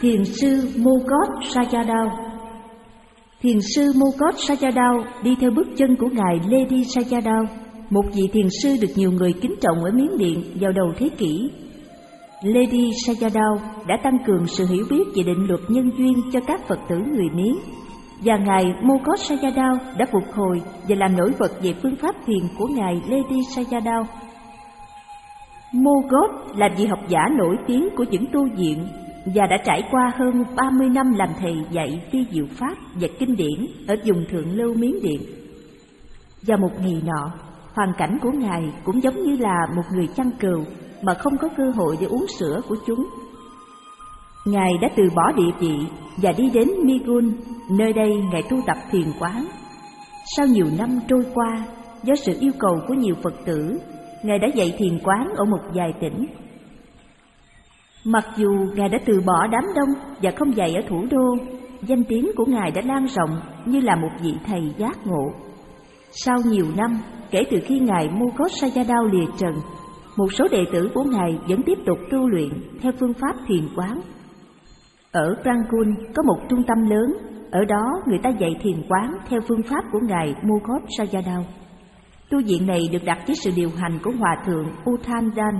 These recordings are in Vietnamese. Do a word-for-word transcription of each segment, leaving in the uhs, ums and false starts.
Thiền sư Mogót Sayadaw. Thiền sư Mogót Sayadaw đi theo bước chân của ngài Ledi Sayadaw, một vị thiền sư được nhiều người kính trọng ở Miến Điện vào đầu thế kỷ. Ledi Sayadaw đã tăng cường sự hiểu biết về định luật nhân duyên cho các Phật tử người Miến, và ngài Mogót Sayadaw đã phục hồi và làm nổi bật về phương pháp thiền của ngài Ledi Sayadaw. Mogót là vị học giả nổi tiếng của những tu viện và đã trải qua hơn ba mươi năm làm thầy dạy phi diệu pháp và kinh điển ở vùng thượng lưu Miến Điện. Vào một ngày nọ, hoàn cảnh của ngài cũng giống như là một người chăn cừu mà không có cơ hội để uống sữa của chúng. Ngài đã từ bỏ địa vị và đi đến Migun, nơi đây ngài tu tập thiền quán. Sau nhiều năm trôi qua, do sự yêu cầu của nhiều Phật tử, ngài đã dạy thiền quán ở một vài tỉnh. Mặc dù ngài đã từ bỏ đám đông và không dạy ở thủ đô, danh tiếng của ngài đã lan rộng như là một vị thầy giác ngộ. Sau nhiều năm kể từ khi ngài Mogót Sayadaw lìa trần, một số đệ tử của ngài vẫn tiếp tục tu luyện theo phương pháp thiền quán. Ở Rangoon có một trung tâm lớn, ở đó người ta dạy thiền quán theo phương pháp của ngài Mogót Sayadaw. Tu viện này được đặt dưới sự điều hành của Hòa thượng Uthandan.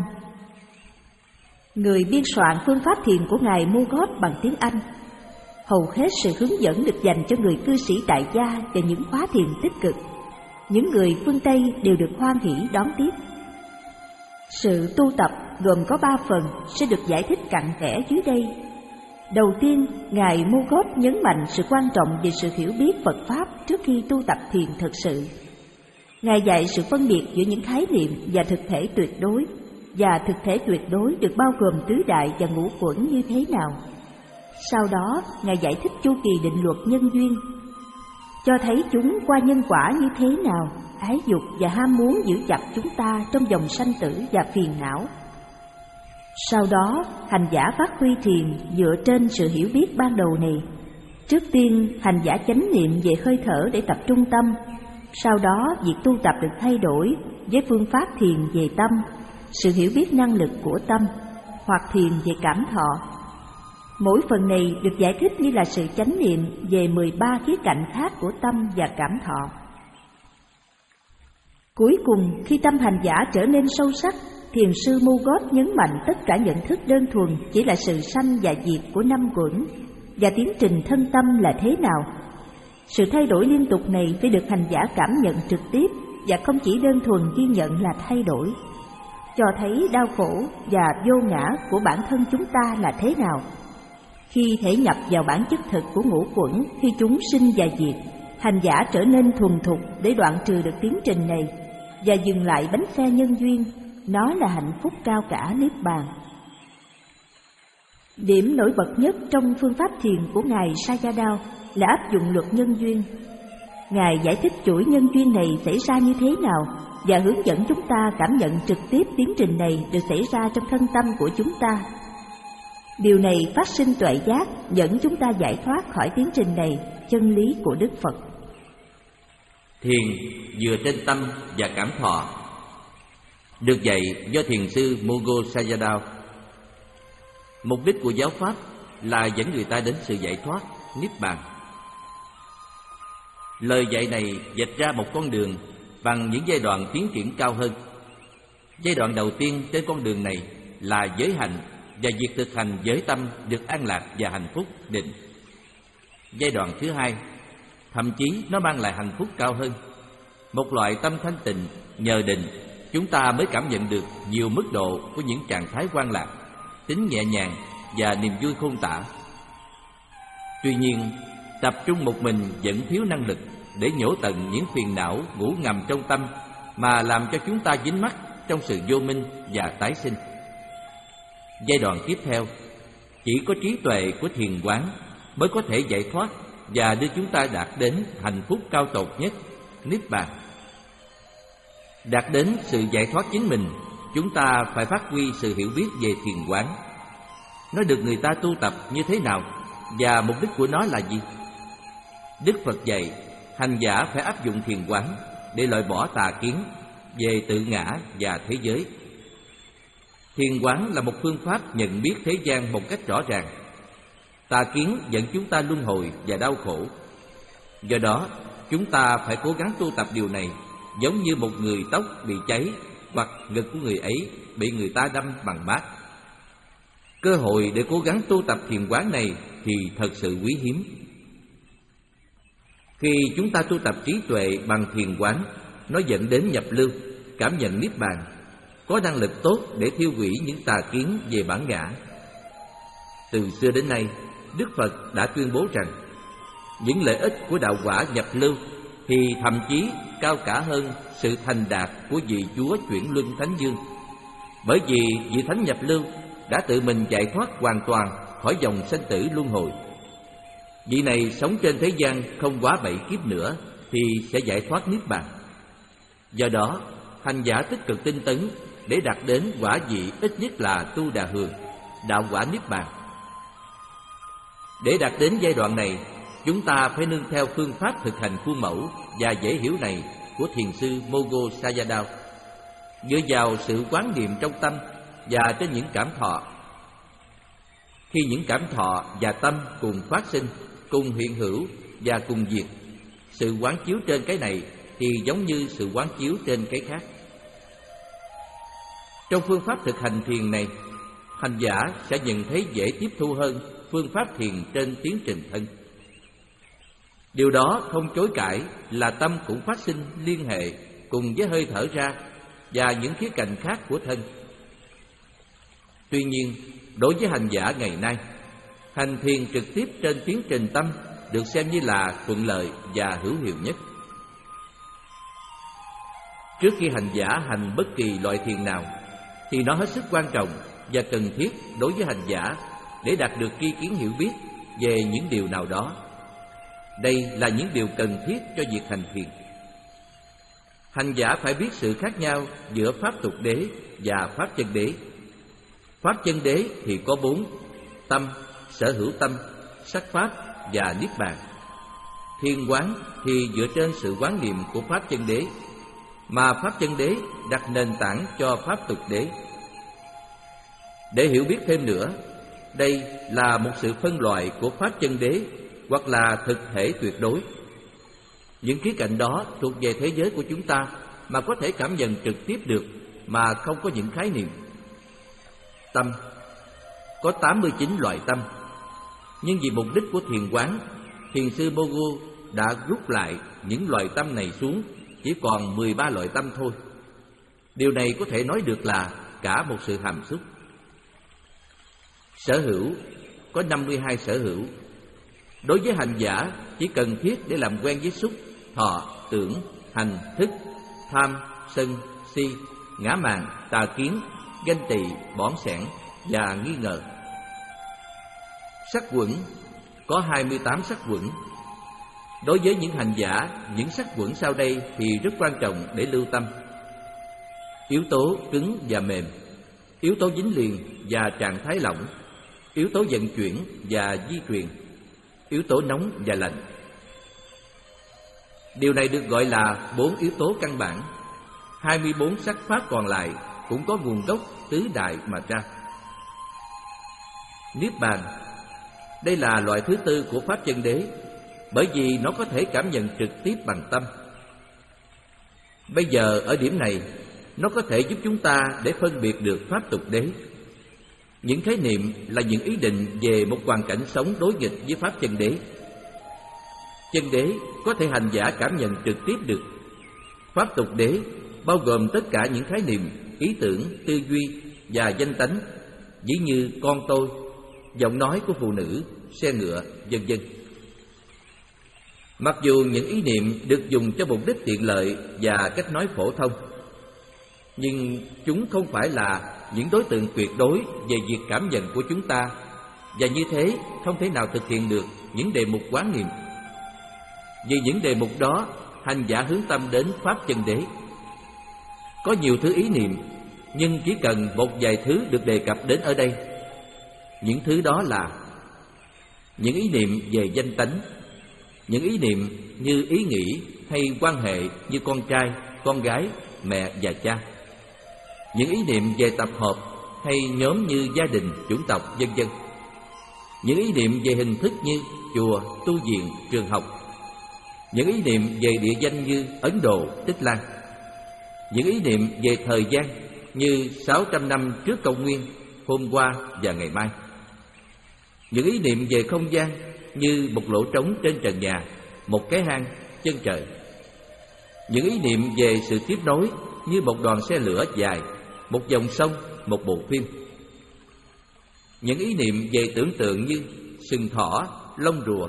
Người biên soạn phương pháp thiền của ngài Mogót bằng tiếng Anh. Hầu hết sự hướng dẫn được dành cho người cư sĩ tại gia và những khóa thiền tích cực. Những người phương Tây đều được hoan hỷ đón tiếp. Sự tu tập gồm có ba phần sẽ được giải thích cặn kẽ dưới đây. Đầu tiên, ngài Mogót nhấn mạnh sự quan trọng về sự hiểu biết Phật pháp trước khi tu tập thiền thực sự. Ngài dạy sự phân biệt giữa những khái niệm và thực thể tuyệt đối, và thực thể tuyệt đối được bao gồm tứ đại và ngũ uẩn như thế nào. Sau đó, ngài giải thích chu kỳ định luật nhân duyên, cho thấy chúng qua nhân quả như thế nào, ái dục và ham muốn giữ chặt chúng ta trong dòng sanh tử và phiền não. Sau đó, hành giả phát huy thiền dựa trên sự hiểu biết ban đầu này. Trước tiên, hành giả chánh niệm về hơi thở để tập trung tâm. Sau đó, việc tu tập được thay đổi với phương pháp thiền về tâm, sự hiểu biết năng lực của tâm, hoặc thiền về cảm thọ. Mỗi phần này được giải thích như là sự chánh niệm về mười ba khía cạnh khác của tâm và cảm thọ. Cuối cùng, khi tâm hành giả trở nên sâu sắc, thiền sư Mogót nhấn mạnh tất cả nhận thức đơn thuần chỉ là sự sanh và diệt của năm uẩn, và tiến trình thân tâm là thế nào. Sự thay đổi liên tục này phải được hành giả cảm nhận trực tiếp và không chỉ đơn thuần ghi nhận là thay đổi, cho thấy đau khổ và vô ngã của bản thân chúng ta là thế nào. Khi thể nhập vào bản chất thực của ngũ uẩn khi chúng sinh và diệt, hành giả trở nên thuần thục để đoạn trừ được tiến trình này và dừng lại bánh xe nhân duyên. Nó là hạnh phúc cao cả niết bàn. Điểm nổi bật nhất trong phương pháp thiền của ngài Sayadaw là áp dụng luật nhân duyên. Ngài giải thích chuỗi nhân duyên này xảy ra như thế nào và hướng dẫn chúng ta cảm nhận trực tiếp tiến trình này được xảy ra trong thân tâm của chúng ta. Điều này phát sinh tuệ giác, dẫn chúng ta giải thoát khỏi tiến trình này, chân lý của Đức Phật. Thiền dựa trên tâm và cảm thọ được dạy do thiền sư Mogót Sayadaw. Mục đích của giáo pháp là dẫn người ta đến sự giải thoát, niết bàn. Lời dạy này vạch ra một con đường bằng những giai đoạn tiến triển cao hơn. Giai đoạn đầu tiên trên con đường này là giới hành, và việc thực hành giới tâm được an lạc và hạnh phúc định. Giai đoạn thứ hai, thậm chí nó mang lại hạnh phúc cao hơn, một loại tâm thanh tịnh. Nhờ định, chúng ta mới cảm nhận được nhiều mức độ của những trạng thái quan lạc, tính nhẹ nhàng và niềm vui khôn tả. Tuy nhiên, tập trung một mình vẫn thiếu năng lực để nhổ tận những phiền não ngủ ngầm trong tâm mà làm cho chúng ta dính mắc trong sự vô minh và tái sinh. Giai đoạn tiếp theo, chỉ có trí tuệ của thiền quán mới có thể giải thoát và đưa chúng ta đạt đến hạnh phúc cao tột nhất, niết bàn. Đạt đến sự giải thoát chính mình, chúng ta phải phát huy sự hiểu biết về thiền quán. Nó được người ta tu tập như thế nào và mục đích của nó là gì? Đức Phật dạy hành giả phải áp dụng thiền quán để loại bỏ tà kiến về tự ngã và thế giới. Thiền quán là một phương pháp nhận biết thế gian một cách rõ ràng. Tà kiến dẫn chúng ta luân hồi và đau khổ. Do đó, chúng ta phải cố gắng tu tập điều này, giống như một người tóc bị cháy hoặc ngực của người ấy bị người ta đâm bằng mát. Cơ hội để cố gắng tu tập thiền quán này thì thật sự quý hiếm. Khi chúng ta tu tập trí tuệ bằng thiền quán, nó dẫn đến nhập lưu, cảm nhận niết bàn, có năng lực tốt để thiêu hủy những tà kiến về bản ngã. Từ xưa đến nay, Đức Phật đã tuyên bố rằng những lợi ích của đạo quả nhập lưu thì thậm chí cao cả hơn sự thành đạt của vị Chúa chuyển luân Thánh Dương. Bởi vì vị Thánh nhập lưu đã tự mình giải thoát hoàn toàn khỏi dòng sanh tử luân hồi. Vị này sống trên thế gian không quá bảy kiếp nữa thì sẽ giải thoát niết bàn. Do đó, hành giả tích cực tinh tấn để đạt đến quả vị ít nhất là tu đà hường, đạo quả niết bàn. Để đạt đến giai đoạn này, chúng ta phải nương theo phương pháp thực hành khuôn mẫu và dễ hiểu này của thiền sư Mogo Sayadaw, dựa vào sự quán niệm trong tâm và trên những cảm thọ. Khi những cảm thọ và tâm cùng phát sinh, cùng hiện hữu và cùng diệt, sự quán chiếu trên cái này thì giống như sự quán chiếu trên cái khác. Trong phương pháp thực hành thiền này, hành giả sẽ nhận thấy dễ tiếp thu hơn phương pháp thiền trên tiến trình thân. Điều đó không chối cãi là tâm cũng phát sinh liên hệ cùng với hơi thở ra và những khía cạnh khác của thân. Tuy nhiên, đối với hành giả ngày nay, hành thiền trực tiếp trên tiến trình tâm được xem như là thuận lợi và hữu hiệu nhất. Trước khi hành giả hành bất kỳ loại thiền nào thì nó hết sức quan trọng và cần thiết đối với hành giả để đạt được tri kiến hiểu biết về những điều nào đó. Đây là những điều cần thiết cho việc hành thiền. Hành giả phải biết sự khác nhau giữa pháp tục đế và pháp chân đế. Pháp chân đế thì có bốn: tâm, sở hữu tâm, sắc pháp và niết bàn. Thiền quán thì dựa trên sự quán niệm của pháp chân đế, mà pháp chân đế đặt nền tảng cho pháp tục đế. Để hiểu biết thêm nữa, đây là một sự phân loại của pháp chân đế hoặc là thực thể tuyệt đối. Những khía cạnh đó thuộc về thế giới của chúng ta mà có thể cảm nhận trực tiếp được mà không có những khái niệm. Tâm có tám mươi chín loại tâm, nhưng vì mục đích của thiền quán, thiền sư Mogo đã rút lại những loại tâm này xuống chỉ còn mười ba loại tâm thôi. Điều này có thể nói được là cả một sự hàm xúc. Sở hữu có năm mươi hai sở hữu. Đối với hành giả chỉ cần thiết để làm quen với xúc, thọ, tưởng, hành, thức, tham, sân, si, ngã mạn, tà kiến, ganh tị, bỏng sẻn và nghi ngờ. Sắc quẩn có hai mươi tám sắc quẩn. Đối với những hành giả, những sắc quẩn sau đây thì rất quan trọng để lưu tâm: yếu tố cứng và mềm, yếu tố dính liền và trạng thái lỏng, yếu tố vận chuyển và di truyền, yếu tố nóng và lạnh. Điều này được gọi là bốn yếu tố căn bản. hai mươi bốn sắc pháp còn lại cũng có nguồn gốc tứ đại mà ra. Niết bàn, đây là loại thứ tư của pháp chân đế, bởi vì nó có thể cảm nhận trực tiếp bằng tâm. Bây giờ ở điểm này, nó có thể giúp chúng ta để phân biệt được pháp tục đế. Những khái niệm là những ý định về một hoàn cảnh sống đối nghịch với pháp chân đế. Chân đế có thể hành giả cảm nhận trực tiếp được. Pháp tục đế bao gồm tất cả những khái niệm, ý tưởng, tư duy và danh tánh, ví như con tôi, giọng nói của phụ nữ, xe ngựa, vân vân. Mặc dù những ý niệm được dùng cho mục đích tiện lợi và cách nói phổ thông, nhưng chúng không phải là những đối tượng tuyệt đối về việc cảm nhận của chúng ta, và như thế không thể nào thực hiện được những đề mục quán niệm. Vì những đề mục đó, hành giả hướng tâm đến pháp chân đế. Có nhiều thứ ý niệm, nhưng chỉ cần một vài thứ được đề cập đến ở đây. Những thứ đó là những ý niệm về danh tánh, những ý niệm như ý nghĩ hay quan hệ như con trai, con gái, mẹ và cha, những ý niệm về tập hợp hay nhóm như gia đình, chủng tộc, vân vân. những ý niệm về hình thức như chùa, tu viện, trường học, những ý niệm về địa danh như Ấn Độ, Tích Lan, những ý niệm về thời gian như sáu trăm năm trước công nguyên, hôm qua và ngày mai, những ý niệm về không gian như một lỗ trống trên trần nhà, một cái hang, chân trời, những ý niệm về sự tiếp nối như một đoàn xe lửa dài, một dòng sông, một bộ phim, những ý niệm về tưởng tượng như sừng thỏ, lông rùa.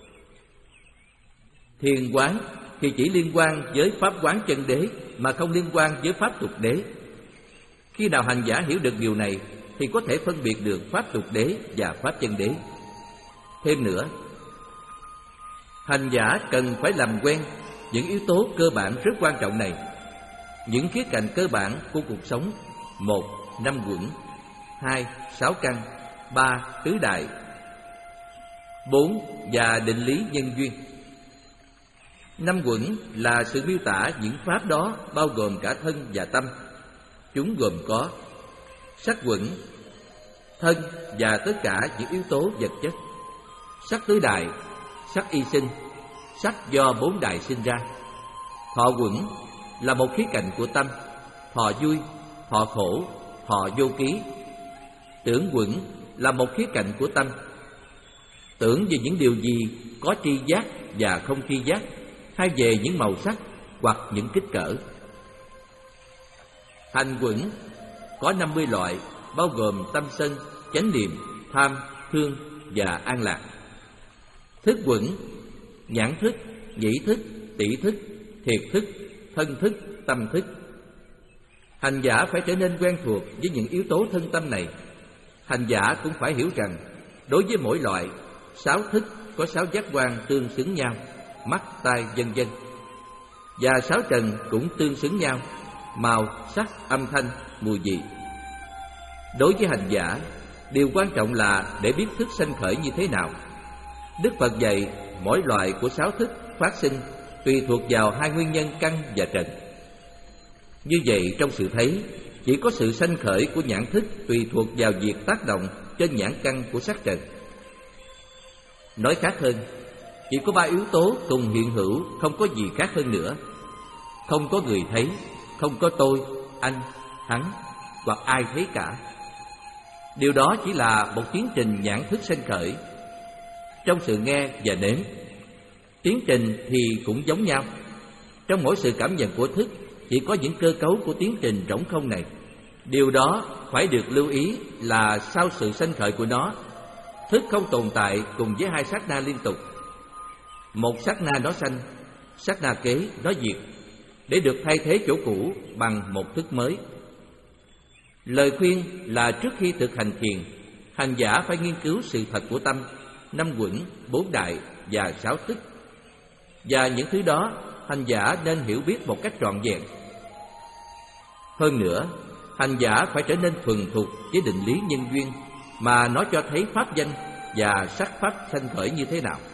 Thiền quán thì chỉ liên quan với pháp quán chân đế mà không liên quan với pháp tục đế. Khi nào hành giả hiểu được điều này thì có thể phân biệt được pháp tục đế và pháp chân đế. Thêm nữa, hành giả cần phải làm quen những yếu tố cơ bản rất quan trọng này, những khía cạnh cơ bản của cuộc sống: một, năm quẩn; hai, sáu căn; ba, tứ đại; bốn, và định lý nhân duyên. Năm quẩn là sự miêu tả những pháp đó bao gồm cả thân và tâm. Chúng gồm có sắc quẩn, thân và tất cả những yếu tố vật chất; sắc tứ đại, sắc y sinh, sắc do bốn đại sinh ra; thọ quẩn là một khía cạnh của tâm: thọ vui, thọ khổ, thọ vô ký; tưởng quẩn là một khía cạnh của tâm: tưởng về những điều gì có tri giác và không tri giác, hay về những màu sắc hoặc những kích cỡ. Hành quẩn có năm mươi loại, bao gồm tâm sân, chánh niệm, tham, thương và an lạc. Thức quẩn: nhãn thức, nhĩ thức, tỷ thức, thiệt thức, thân thức, tâm thức. Hành giả phải trở nên quen thuộc với những yếu tố thân tâm này. Hành giả cũng phải hiểu rằng đối với mỗi loại, sáu thức có sáu giác quan tương xứng nhau: mắt, tai, vân vân. Và sáu trần cũng tương xứng nhau: màu, sắc, âm thanh, mùi vị. Đối với hành giả, điều quan trọng là để biết thức sanh khởi như thế nào. Đức Phật dạy mỗi loại của sáu thức phát sinh tùy thuộc vào hai nguyên nhân căn và trần. Như vậy, trong sự thấy, chỉ có sự sanh khởi của nhãn thức tùy thuộc vào việc tác động trên nhãn căn của sắc trần. Nói khác hơn, chỉ có ba yếu tố cùng hiện hữu, không có gì khác hơn nữa. Không có người thấy, không có tôi, anh, hắn, hoặc ai thấy cả. Điều đó chỉ là một tiến trình nhãn thức sanh khởi. Trong sự nghe và nếm, tiến trình thì cũng giống nhau. Trong mỗi sự cảm nhận của thức chỉ có những cơ cấu của tiến trình rỗng không này. Điều đó phải được lưu ý là sau sự sanh khởi của nó, thức không tồn tại cùng với hai sát na liên tục. Một sát na nó sanh, sát na kế nó diệt, để được thay thế chỗ cũ bằng một thức mới. Lời khuyên là trước khi thực hành thiền, hành giả phải nghiên cứu sự thật của tâm, năm quẩn, bốn đại và sáu thức. Và những thứ đó hành giả nên hiểu biết một cách trọn vẹn. Hơn nữa, hành giả phải trở nên thuần thục với định lý nhân duyên, mà nó cho thấy pháp danh và sắc pháp sanh khởi như thế nào.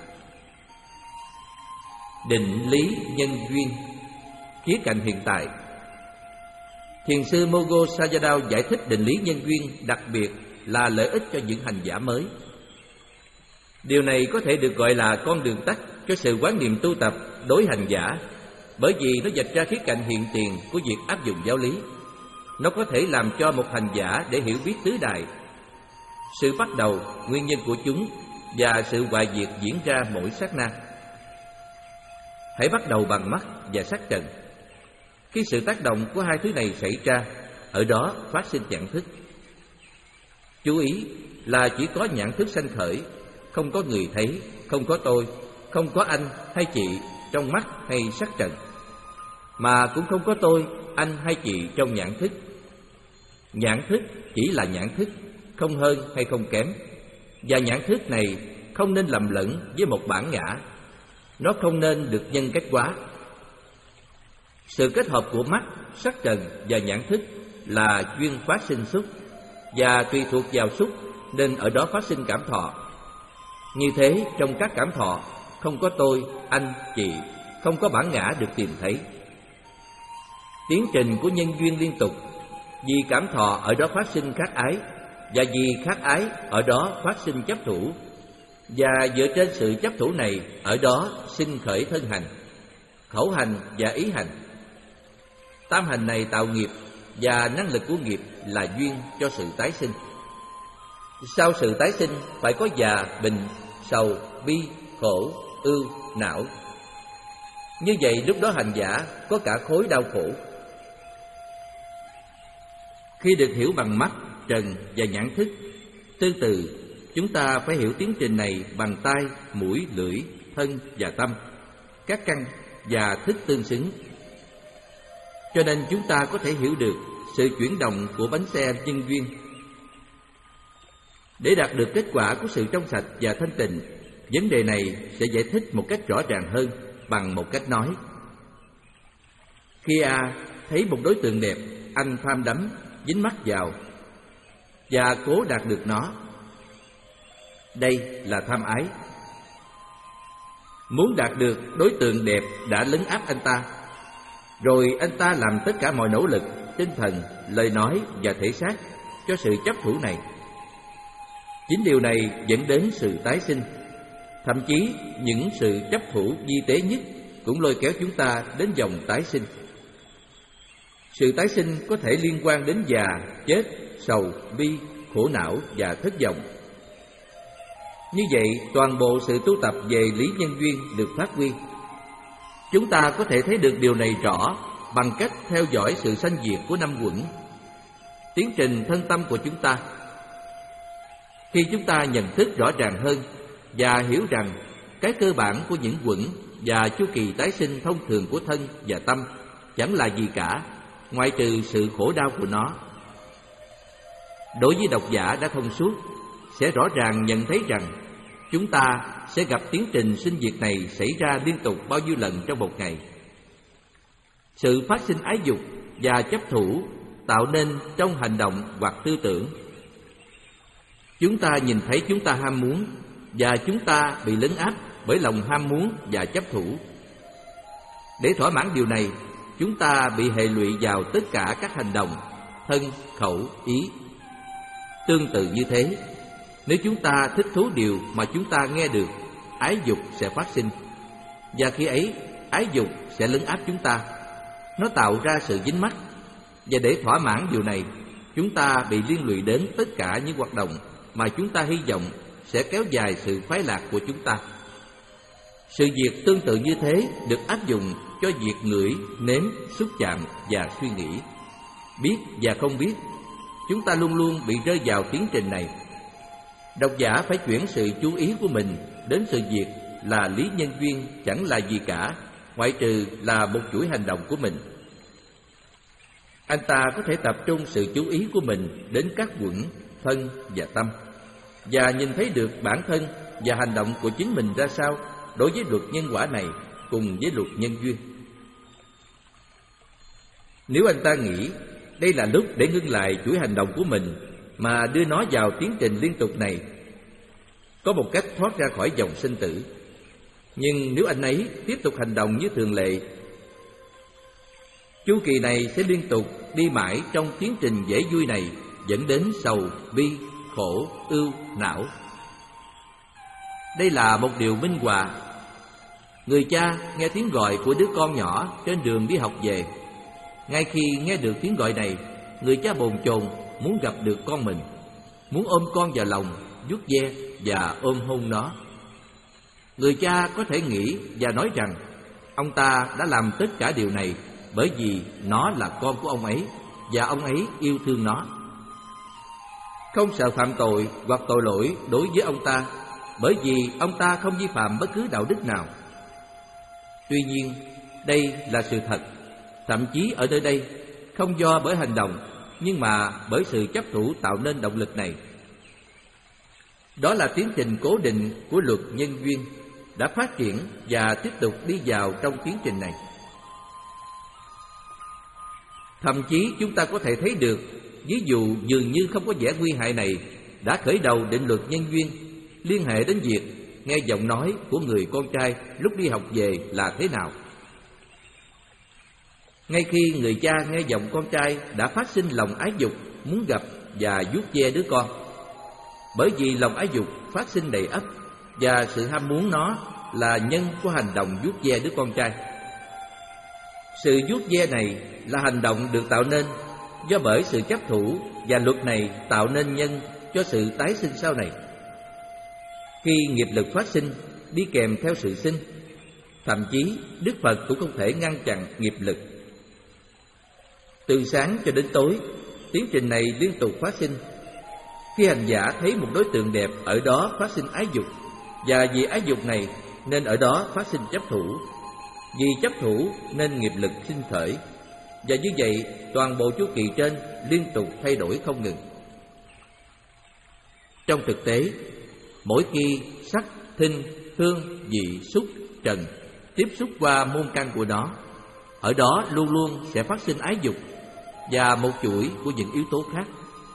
Định lý nhân duyên, khía cạnh hiện tại. Thiền sư Mogo Sayadaw giải thích định lý nhân duyên đặc biệt là lợi ích cho những hành giả mới. Điều này có thể được gọi là con đường tắt cho sự quán niệm tu tập đối hành giả, bởi vì nó vạch ra khía cạnh hiện tiền của việc áp dụng giáo lý. Nó có thể làm cho một hành giả để hiểu biết tứ đại, sự bắt đầu, nguyên nhân của chúng và sự hoại diệt diễn ra mỗi sát na. Hãy bắt đầu bằng mắt và sắc trần. Khi sự tác động của hai thứ này xảy ra, ở đó phát sinh nhãn thức. Chú ý là chỉ có nhãn thức sanh khởi, không có người thấy, không có tôi, không có anh hay chị trong mắt hay sắc trần, mà cũng không có tôi, anh hay chị trong nhãn thức. Nhãn thức chỉ là nhãn thức, không hơn hay không kém. Và nhãn thức này không nên lầm lẫn với một bản ngã. Nó không nên được nhân cách hóa. Sự kết hợp của mắt, sắc trần và nhãn thức là duyên phát sinh xúc, và tùy thuộc vào xúc nên ở đó phát sinh cảm thọ. Như thế, trong các cảm thọ không có tôi, anh, chị, không có bản ngã được tìm thấy. Tiến trình của nhân duyên liên tục, vì cảm thọ ở đó phát sinh khát ái, và vì khát ái ở đó phát sinh chấp thủ, và dựa trên sự chấp thủ này ở đó sinh khởi thân hành, khẩu hành và ý hành. Tam hành này tạo nghiệp, và năng lực của nghiệp là duyên cho sự tái sinh. Sau sự tái sinh phải có già, bệnh, sầu, bi, khổ, ưu, não. Như vậy lúc đó hành giả có cả khối đau khổ. Khi được hiểu bằng mắt, trần và nhãn thức, tương tự chúng ta phải hiểu tiến trình này bằng tai, mũi, lưỡi, thân và tâm, các căn và thức tương xứng. Cho nên chúng ta có thể hiểu được sự chuyển động của bánh xe nhân duyên. Để đạt được kết quả của sự trong sạch và thanh tịnh, vấn đề này sẽ giải thích một cách rõ ràng hơn bằng một cách nói. Khi A thấy một đối tượng đẹp, anh tham đắm, dính mắt vào và cố đạt được nó. Đây là tham ái. Muốn đạt được đối tượng đẹp đã lấn áp anh ta, rồi anh ta làm tất cả mọi nỗ lực, tinh thần, lời nói và thể xác cho sự chấp thủ này. Chính điều này dẫn đến sự tái sinh. Thậm chí những sự chấp thủ vi tế nhất cũng lôi kéo chúng ta đến dòng tái sinh. Sự tái sinh có thể liên quan đến già, chết, sầu, bi, khổ não và thất vọng. Như vậy, toàn bộ sự tu tập về lý nhân duyên được phát huy. Chúng ta có thể thấy được điều này rõ bằng cách theo dõi sự sanh diệt của năm quẩn, tiến trình thân tâm của chúng ta. Khi chúng ta nhận thức rõ ràng hơn và hiểu rằng cái cơ bản của những quẩn và chu kỳ tái sinh thông thường của thân và tâm chẳng là gì cả, ngoại trừ sự khổ đau của nó. Đối với độc giả đã thông suốt, sẽ rõ ràng nhận thấy rằng chúng ta sẽ gặp tiến trình sinh diệt này xảy ra liên tục bao nhiêu lần trong một ngày. Sự phát sinh ái dục và chấp thủ tạo nên trong hành động hoặc tư tưởng. Chúng ta nhìn thấy chúng ta ham muốn, và chúng ta bị lấn áp bởi lòng ham muốn và chấp thủ. Để thỏa mãn điều này, chúng ta bị hệ lụy vào tất cả các hành động, thân, khẩu, ý. Tương tự như thế, nếu chúng ta thích thú điều mà chúng ta nghe được, ái dục sẽ phát sinh. Và khi ấy, ái dục sẽ lấn áp chúng ta. Nó tạo ra sự dính mắc. Và để thỏa mãn điều này, chúng ta bị liên lụy đến tất cả những hoạt động mà chúng ta hy vọng sẽ kéo dài sự khoái lạc của chúng ta. Sự việc tương tự như thế được áp dụng cho việc ngửi, nếm, xúc chạm và suy nghĩ. Biết và không biết, chúng ta luôn luôn bị rơi vào tiến trình này. Độc giả phải chuyển sự chú ý của mình đến sự việc là lý nhân duyên chẳng là gì cả, ngoại trừ là một chuỗi hành động của mình. Anh ta có thể tập trung sự chú ý của mình đến các quẩn, thân và tâm, và nhìn thấy được bản thân và hành động của chính mình ra sao đối với luật nhân quả này cùng với luật nhân duyên. Nếu anh ta nghĩ đây là lúc để ngưng lại chuỗi hành động của mình mà đưa nó vào tiến trình liên tục này, có một cách thoát ra khỏi dòng sinh tử. Nhưng nếu anh ấy tiếp tục hành động như thường lệ, chu kỳ này sẽ liên tục đi mãi trong tiến trình dễ vui này, dẫn đến sầu, bi, khổ, ưu, não. Đây là một điều minh họa. Người cha nghe tiếng gọi của đứa con nhỏ trên đường đi học về. Ngay khi nghe được tiếng gọi này, người cha bồn chồn muốn gặp được con mình, muốn ôm con vào lòng, vuốt ve và ôm hôn nó. Người cha có thể nghĩ và nói rằng ông ta đã làm tất cả điều này bởi vì nó là con của ông ấy và ông ấy yêu thương nó. Không sợ phạm tội hoặc tội lỗi đối với ông ta, bởi vì ông ta không vi phạm bất cứ đạo đức nào. Tuy nhiên, đây là sự thật. Thậm chí ở nơi đây, không do bởi hành động, nhưng mà bởi sự chấp thủ tạo nên động lực này. Đó là tiến trình cố định của luật nhân duyên đã phát triển và tiếp tục đi vào trong tiến trình này. Thậm chí chúng ta có thể thấy được, ví dụ dường như không có vẻ nguy hại này đã khởi đầu định luật nhân duyên, liên hệ đến việc nghe giọng nói của người con trai lúc đi học về là thế nào. Ngay khi người cha nghe giọng con trai đã phát sinh lòng ái dục, muốn gặp, và vuốt ve đứa con. Bởi vì lòng ái dục phát sinh đầy ắp, và sự ham muốn nó là nhân của hành động vuốt ve đứa con trai. Sự vuốt ve này là hành động được tạo nên do bởi sự chấp thủ, và luật này tạo nên nhân cho sự tái sinh sau này. Khi nghiệp lực phát sinh đi kèm theo sự sinh, thậm chí Đức Phật cũng không thể ngăn chặn nghiệp lực. Từ sáng cho đến tối, tiến trình này liên tục phát sinh. Khi hành giả thấy một đối tượng đẹp, ở đó phát sinh ái dục, và vì ái dục này nên ở đó phát sinh chấp thủ. Vì chấp thủ nên nghiệp lực sinh khởi, và như vậy toàn bộ chu kỳ trên liên tục thay đổi không ngừng. Trong thực tế, mỗi khi sắc, thinh, hương, vị, xúc, trần tiếp xúc qua môn căn của nó, ở đó luôn luôn sẽ phát sinh ái dục và một chuỗi của những yếu tố khác.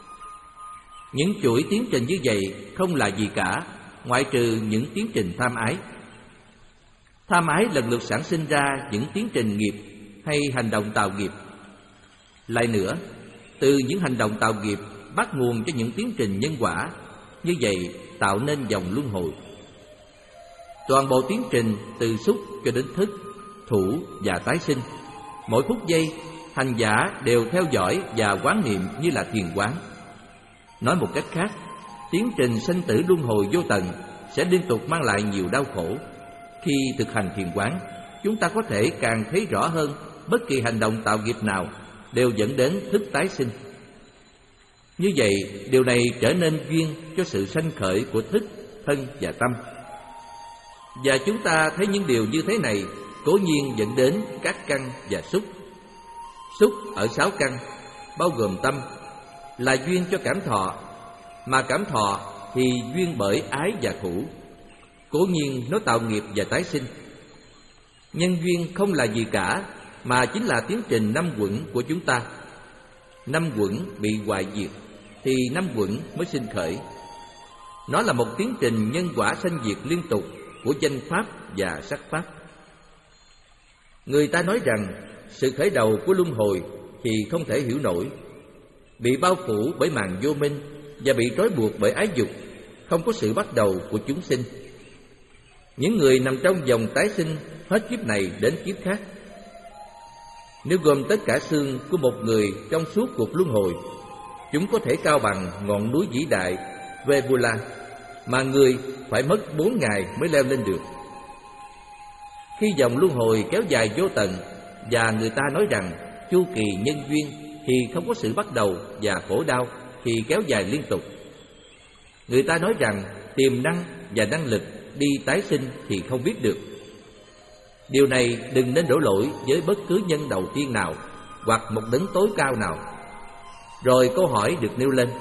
Những chuỗi tiến trình như vậy không là gì cả, ngoại trừ những tiến trình tham ái. Tham ái lần lượt sản sinh ra những tiến trình nghiệp hay hành động tạo nghiệp. Lại nữa, từ những hành động tạo nghiệp bắt nguồn cho những tiến trình nhân quả, như vậy tạo nên dòng luân hồi. Toàn bộ tiến trình từ xúc cho đến thức, thủ và tái sinh, mỗi phút giây hành giả đều theo dõi và quán niệm như là thiền quán. Nói một cách khác, tiến trình sinh tử luân hồi vô tận sẽ liên tục mang lại nhiều đau khổ. Khi thực hành thiền quán, chúng ta có thể càng thấy rõ hơn bất kỳ hành động tạo nghiệp nào đều dẫn đến thức tái sinh. Như vậy, điều này trở nên duyên cho sự sanh khởi của thức, thân và tâm. Và chúng ta thấy những điều như thế này cố nhiên dẫn đến các căn và xúc. Xúc ở sáu căn, bao gồm tâm, là duyên cho cảm thọ, mà cảm thọ thì duyên bởi ái và thủ. Cố nhiên nó tạo nghiệp và tái sinh. Nhân duyên không là gì cả, mà chính là tiến trình năm quẩn của chúng ta. Năm quẩn bị hoại diệt thì năm quẩn mới sinh khởi. Nó là một tiến trình nhân quả sanh diệt liên tục của danh pháp và sắc pháp. Người ta nói rằng sự khởi đầu của luân hồi thì không thể hiểu nổi, bị bao phủ bởi màn vô minh và bị trói buộc bởi ái dục, không có sự bắt đầu của chúng sinh. Những người nằm trong vòng tái sinh hết kiếp này đến kiếp khác. Nếu gồm tất cả xương của một người trong suốt cuộc luân hồi, chúng có thể cao bằng ngọn núi vĩ đại Vebula, mà người phải mất bốn ngày mới leo lên được. Khi dòng luân hồi kéo dài vô tận, và người ta nói rằng chu kỳ nhân duyên thì không có sự bắt đầu và khổ đau thì kéo dài liên tục. Người ta nói rằng tiềm năng và năng lực đi tái sinh thì không biết được. Điều này đừng nên đổ lỗi với bất cứ nhân đầu tiên nào hoặc một đấng tối cao nào. Rồi câu hỏi được nêu lên: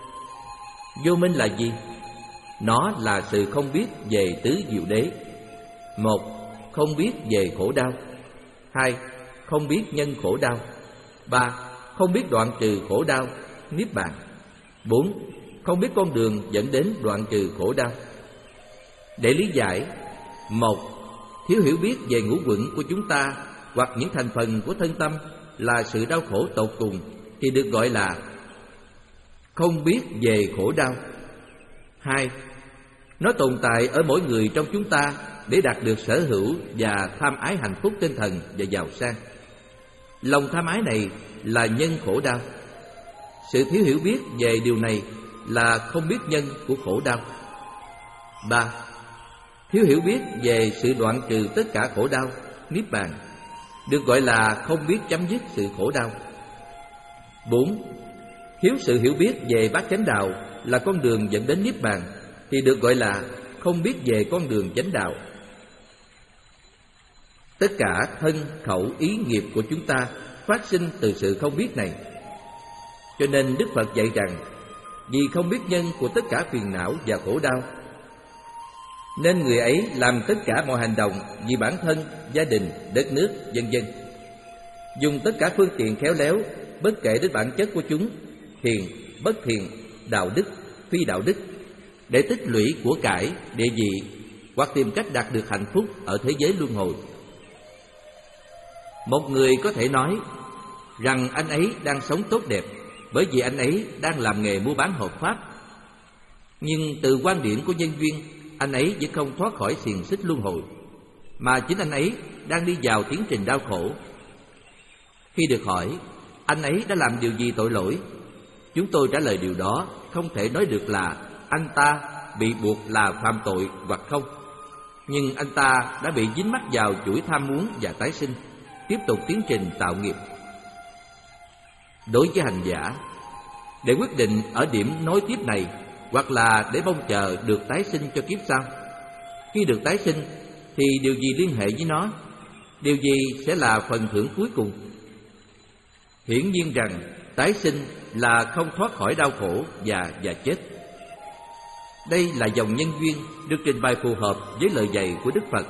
vô minh là gì? Nó là sự không biết về tứ diệu đế. Một, không biết về khổ đau. Hai, không biết nhân khổ đau. Ba, không biết đoạn trừ khổ đau, niết bàn. Bốn, không biết con đường dẫn đến đoạn trừ khổ đau. Để lý giải: một, thiếu hiểu biết về ngũ quẩn của chúng ta hoặc những thành phần của thân tâm là sự đau khổ tột cùng thì được gọi là không biết về khổ đau. Hai, nó tồn tại ở mỗi người trong chúng ta để đạt được sở hữu và tham ái hạnh phúc tinh thần và giàu sang. Lòng tham ái này là nhân khổ đau. Sự thiếu hiểu biết về điều này là không biết nhân của khổ đau. Ba, thiếu hiểu biết về sự đoạn trừ tất cả khổ đau, niết bàn, được gọi là không biết chấm dứt sự khổ đau. Bốn, thiếu sự hiểu biết về bát chánh đạo là con đường dẫn đến niết bàn thì được gọi là không biết về con đường chánh đạo. Tất cả thân, khẩu, ý, nghiệp của chúng ta phát sinh từ sự không biết này. Cho nên Đức Phật dạy rằng vì không biết nhân của tất cả phiền não và khổ đau, nên người ấy làm tất cả mọi hành động vì bản thân, gia đình, đất nước, vân vân, dùng tất cả phương tiện khéo léo bất kể đến bản chất của chúng, thiền, bất thiền, đạo đức, phi đạo đức, để tích lũy của cải, địa vị hoặc tìm cách đạt được hạnh phúc ở thế giới luân hồi. Một người có thể nói rằng anh ấy đang sống tốt đẹp bởi vì anh ấy đang làm nghề mua bán hợp pháp. Nhưng từ quan điểm của nhân duyên, anh ấy vẫn không thoát khỏi xiềng xích luân hồi, mà chính anh ấy đang đi vào tiến trình đau khổ. Khi được hỏi anh ấy đã làm điều gì tội lỗi, chúng tôi trả lời điều đó không thể nói được là anh ta bị buộc là phạm tội hoặc không. Nhưng anh ta đã bị dính mắc vào chuỗi tham muốn và tái sinh, tiếp tục tiến trình tạo nghiệp. Đối với hành giả, để quyết định ở điểm nối tiếp này, hoặc là để mong chờ được tái sinh cho kiếp sau. Khi được tái sinh thì điều gì liên hệ với nó? Điều gì sẽ là phần thưởng cuối cùng? Hiển nhiên rằng tái sinh là không thoát khỏi đau khổ và và chết. Đây là dòng nhân duyên được trình bày phù hợp với lời dạy của Đức Phật.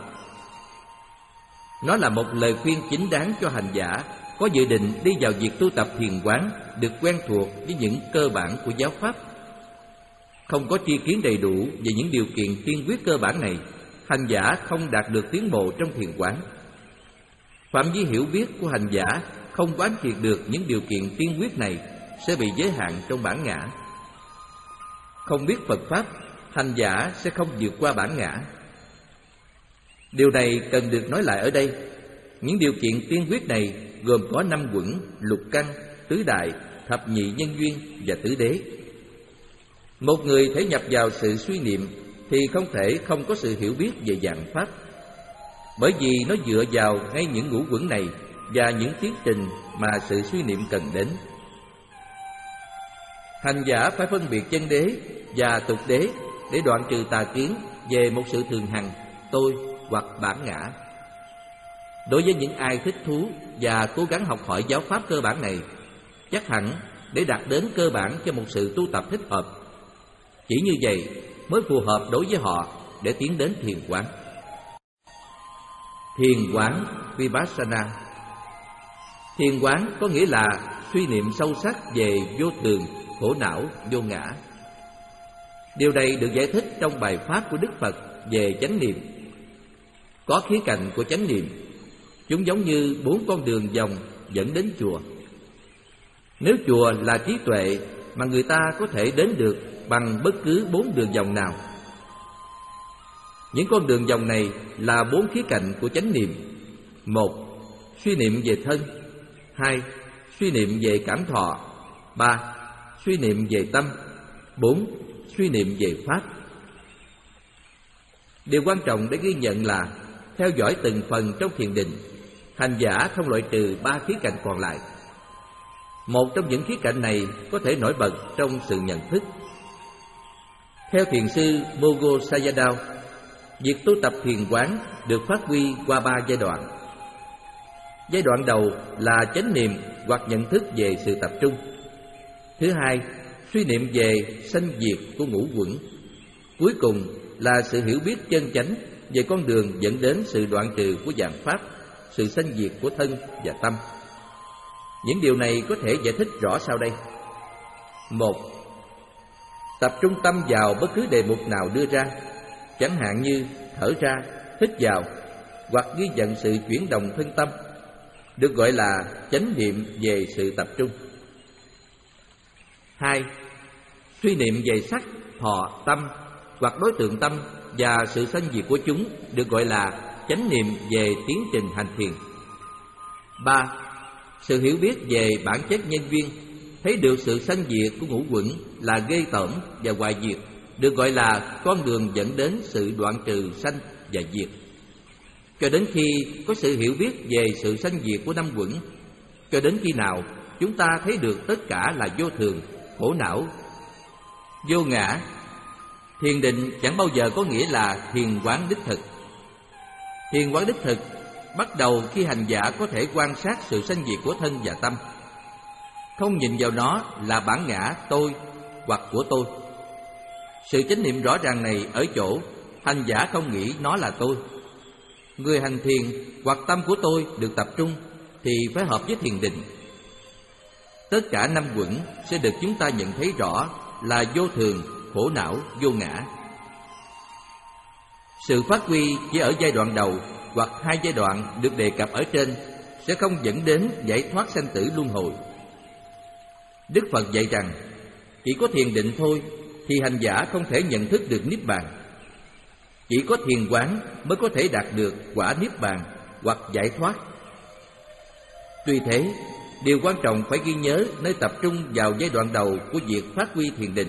Nó là một lời khuyên chính đáng cho hành giả có dự định đi vào việc tu tập thiền quán, được quen thuộc với những cơ bản của giáo pháp. Không có tri kiến đầy đủ về những điều kiện tiên quyết cơ bản này, hành giả không đạt được tiến bộ trong thiền quán. Phạm vi hiểu biết của hành giả không quán triệt được những điều kiện tiên quyết này sẽ bị giới hạn trong bản ngã. Không biết Phật Pháp, hành giả sẽ không vượt qua bản ngã. Điều này cần được nói lại ở đây. Những điều kiện tiên quyết này gồm có năm quẩn, lục căn, tứ đại, thập nhị nhân duyên và tứ đế. Một người thể nhập vào sự suy niệm thì không thể không có sự hiểu biết về dạng pháp, bởi vì nó dựa vào ngay những ngũ quẩn này và những tiến trình mà sự suy niệm cần đến. Hành giả phải phân biệt chân đế và tục đế để đoạn trừ tà kiến về một sự thường hằng, tôi hoặc bản ngã. Đối với những ai thích thú và cố gắng học hỏi giáo pháp cơ bản này, chắc hẳn để đạt đến cơ bản cho một sự tu tập thích hợp. Chỉ như vậy mới phù hợp đối với họ để tiến đến thiền quán. Thiền quán Vipassana. Thiền quán có nghĩa là suy niệm sâu sắc về vô thường, khổ não, vô ngã. Điều này được giải thích trong bài pháp của Đức Phật về chánh niệm. Có khía cạnh của chánh niệm, chúng giống như bốn con đường vòng dẫn đến chùa. Nếu chùa là trí tuệ mà người ta có thể đến được bằng bất cứ bốn đường vòng nào. Những con đường vòng này là bốn khía cạnh của chánh niệm. Một, suy niệm về thân. Hai, suy niệm về cảm thọ. Ba, suy niệm về tâm. Bốn, suy niệm về pháp. Điều quan trọng để ghi nhận là theo dõi từng phần trong thiền định, hành giả không loại trừ ba khía cạnh còn lại. Một trong những khía cạnh này có thể nổi bật trong sự nhận thức. Theo thiền sư Mogo Sayadaw, việc tu tập thiền quán được phát huy qua ba giai đoạn. Giai đoạn đầu là chánh niệm hoặc nhận thức về sự tập trung. Thứ hai, suy niệm về sanh diệt của ngũ quẩn. Cuối cùng là sự hiểu biết chân chánh về con đường dẫn đến sự đoạn trừ của dạng pháp, sự sanh diệt của thân và tâm. Những điều này có thể giải thích rõ sau đây. Một, tập trung tâm vào bất cứ đề mục nào đưa ra, chẳng hạn như thở ra, hít vào, hoặc ghi nhận sự chuyển động thân tâm, được gọi là chánh niệm về sự tập trung. Hai, suy niệm về sắc, thọ, tâm hoặc đối tượng tâm và sự sanh diệt của chúng, được gọi là chánh niệm về tiến trình hành thiền. Ba, sự hiểu biết về bản chất nhân duyên, thấy được sự sanh diệt của ngũ quẩn là ghê tởm và hoại diệt, được gọi là con đường dẫn đến sự đoạn trừ sanh và diệt. Cho đến khi có sự hiểu biết về sự sanh diệt của năm quẩn, cho đến khi nào chúng ta thấy được tất cả là vô thường, khổ não, vô ngã, thiền định chẳng bao giờ có nghĩa là thiền quán đích thực. Thiền quán đích thực bắt đầu khi hành giả có thể quan sát sự sanh diệt của thân và tâm, không nhìn vào nó là bản ngã tôi hoặc của tôi. Sự chánh niệm rõ ràng này ở chỗ hành giả không nghĩ nó là tôi. Người hành thiền hoặc tâm của tôi được tập trung thì phải hợp với thiền định. Tất cả năm quẩn sẽ được chúng ta nhận thấy rõ là vô thường, khổ não, vô ngã. Sự phát huy chỉ ở giai đoạn đầu hoặc hai giai đoạn được đề cập ở trên sẽ không dẫn đến giải thoát sanh tử luân hồi. Đức Phật dạy rằng chỉ có thiền định thôi thì hành giả không thể nhận thức được Niết Bàn. Chỉ có thiền quán mới có thể đạt được quả Niết Bàn hoặc giải thoát. Tuy thế, điều quan trọng phải ghi nhớ nơi tập trung vào giai đoạn đầu của việc phát huy thiền định.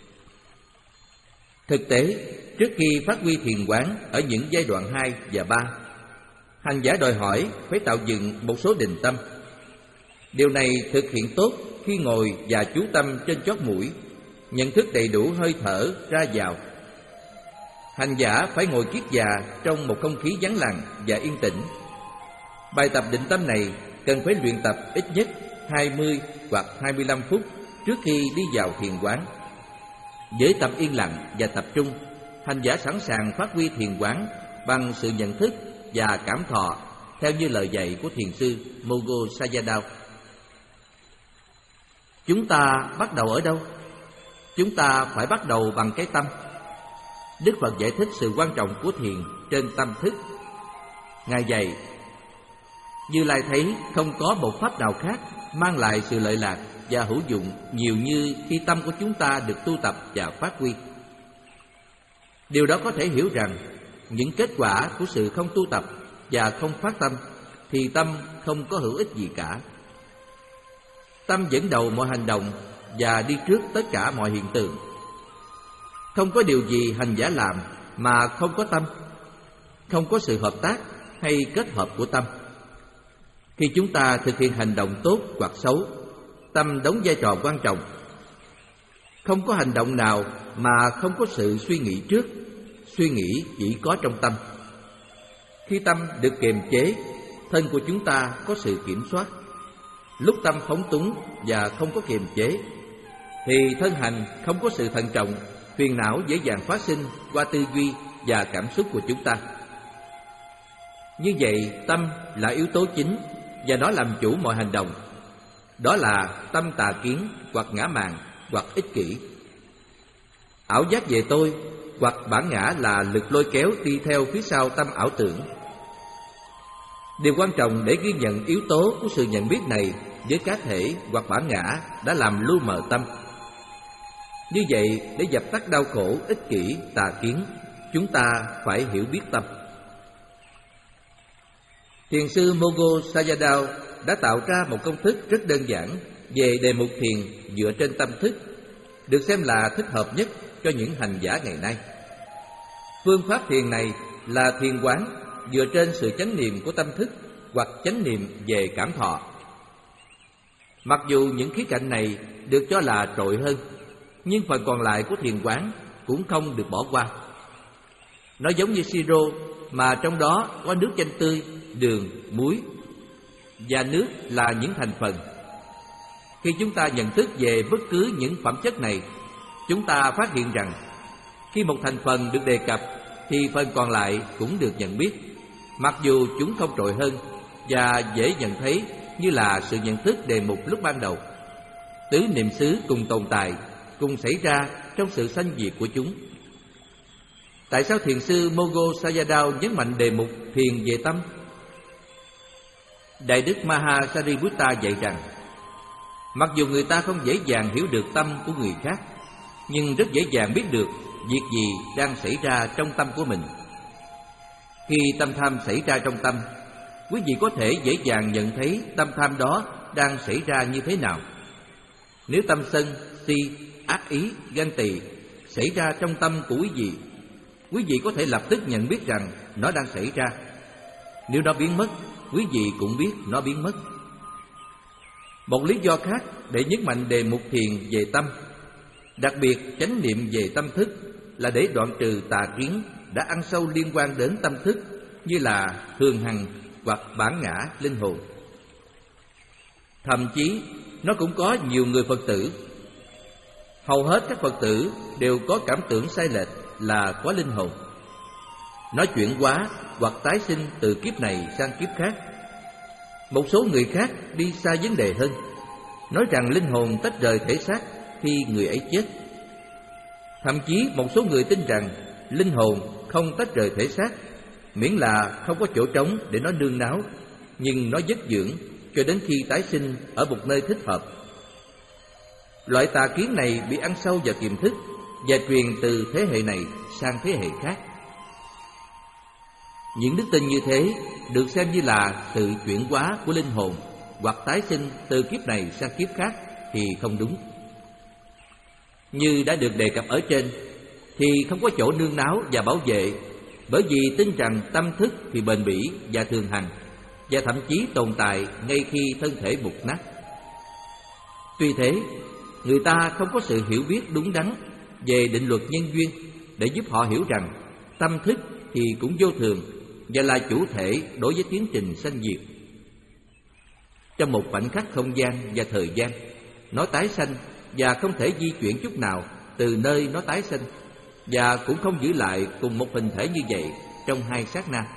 Thực tế, trước khi phát huy thiền quán ở những giai đoạn hai và ba, hành giả đòi hỏi phải tạo dựng một số định tâm. Điều này thực hiện tốt khi ngồi và chú tâm trên chót mũi, nhận thức đầy đủ hơi thở ra vào. Hành giả phải ngồi kiết già trong một không khí vắng lặng và yên tĩnh. Bài tập định tâm này cần phải luyện tập ít nhất hai mươi hoặc hai mươi lăm phút trước khi đi vào thiền quán. Với tâm yên lặng và tập trung, hành giả sẵn sàng phát huy thiền quán bằng sự nhận thức và cảm thọ theo như lời dạy của thiền sư Mogo Sayadaw. Chúng ta bắt đầu ở đâu? Chúng ta phải bắt đầu bằng cái tâm. Đức Phật giải thích sự quan trọng của thiền trên tâm thức. Ngài dạy: Như Lai thấy không có một pháp nào khác mang lại sự lợi lạc và hữu dụng nhiều như khi tâm của chúng ta được tu tập và phát huy. Điều đó có thể hiểu rằng những kết quả của sự không tu tập và không phát tâm thì tâm không có hữu ích gì cả. Tâm dẫn đầu mọi hành động và đi trước tất cả mọi hiện tượng. Không có điều gì hành giả làm mà không có tâm, không có sự hợp tác hay kết hợp của tâm. Khi chúng ta thực hiện hành động tốt hoặc xấu, tâm đóng vai trò quan trọng. Không có hành động nào mà không có sự suy nghĩ trước. Suy nghĩ chỉ có trong tâm. Khi tâm được kiềm chế, thân của chúng ta có sự kiểm soát. Lúc tâm phóng túng và không có kiềm chế, thì thân hành không có sự thận trọng, phiền não dễ dàng phát sinh qua tư duy và cảm xúc của chúng ta. Như vậy, tâm là yếu tố chính và nó làm chủ mọi hành động. Đó là tâm tà kiến hoặc ngã mạn hoặc ích kỷ. Ảo giác về tôi hoặc bản ngã là lực lôi kéo đi theo phía sau tâm ảo tưởng. Điều quan trọng để ghi nhận yếu tố của sự nhận biết này với cá thể hoặc bản ngã đã làm lu mờ tâm. Như vậy, để dập tắt đau khổ, ích kỷ, tà kiến, chúng ta phải hiểu biết tâm. Thiền sư Mogo Sayadaw đã tạo ra một công thức rất đơn giản về đề mục thiền dựa trên tâm thức, được xem là thích hợp nhất cho những hành giả ngày nay. Phương pháp thiền này là thiền quán dựa trên sự chánh niệm của tâm thức hoặc chánh niệm về cảm thọ. Mặc dù những khía cạnh này được cho là trội hơn, nhưng phần còn lại của thiền quán cũng không được bỏ qua. Nó giống như siro mà trong đó có nước chanh tươi, đường, muối và nước là những thành phần. Khi chúng ta nhận thức về bất cứ những phẩm chất này, chúng ta phát hiện rằng khi một thành phần được đề cập thì phần còn lại cũng được nhận biết, mặc dù chúng không trội hơn và dễ nhận thấy như là sự nhận thức đề mục lúc ban đầu. Tứ niệm xứ cùng tồn tại, cùng xảy ra trong sự sanh diệt của chúng. Tại sao thiền sư Mogo Sayadaw nhấn mạnh đề mục thiền về tâm? Đại đức Maha Sariputta dạy rằng, mặc dù người ta không dễ dàng hiểu được tâm của người khác, nhưng rất dễ dàng biết được việc gì đang xảy ra trong tâm của mình. Khi tâm tham xảy ra trong tâm, quý vị có thể dễ dàng nhận thấy tâm tham đó đang xảy ra như thế nào. Nếu tâm sân, si, ác ý, ganh tị xảy ra trong tâm của quý vị, quý vị có thể lập tức nhận biết rằng nó đang xảy ra. Nếu nó biến mất, quý vị cũng biết nó biến mất. Một lý do khác để nhấn mạnh đề mục thiền về tâm, đặc biệt chánh niệm về tâm thức, là để đoạn trừ tà kiến đã ăn sâu liên quan đến tâm thức, như là thường hằng hoặc bản ngã linh hồn. Thậm chí nó cũng có nhiều người Phật tử. Hầu hết các Phật tử đều có cảm tưởng sai lệch là có linh hồn. Nó chuyển hóa hoặc tái sinh từ kiếp này sang kiếp khác. Một số người khác đi xa vấn đề hơn, nói rằng linh hồn tách rời thể xác khi người ấy chết. Thậm chí một số người tin rằng linh hồn không tách rời thể xác, miễn là không có chỗ trống để nó nương náu, nhưng nó vất dưỡng cho đến khi tái sinh ở một nơi thích hợp. Loại tà kiến này bị ăn sâu vào tiềm thức và truyền từ thế hệ này sang thế hệ khác. Những đức tin như thế được xem như là sự chuyển hóa của linh hồn hoặc tái sinh từ kiếp này sang kiếp khác thì không đúng. Như đã được đề cập ở trên, thì không có chỗ nương náu và bảo vệ, bởi vì tin rằng tâm thức thì bền bỉ và thường hằng, và thậm chí tồn tại ngay khi thân thể mục nát. Tuy thế, người ta không có sự hiểu biết đúng đắn về định luật nhân duyên để giúp họ hiểu rằng tâm thức thì cũng vô thường và là chủ thể đối với tiến trình sanh diệt. Trong một khoảnh khắc không gian và thời gian, nó tái sanh và không thể di chuyển chút nào từ nơi nó tái sanh, và cũng không giữ lại cùng một hình thể như vậy trong hai sát na.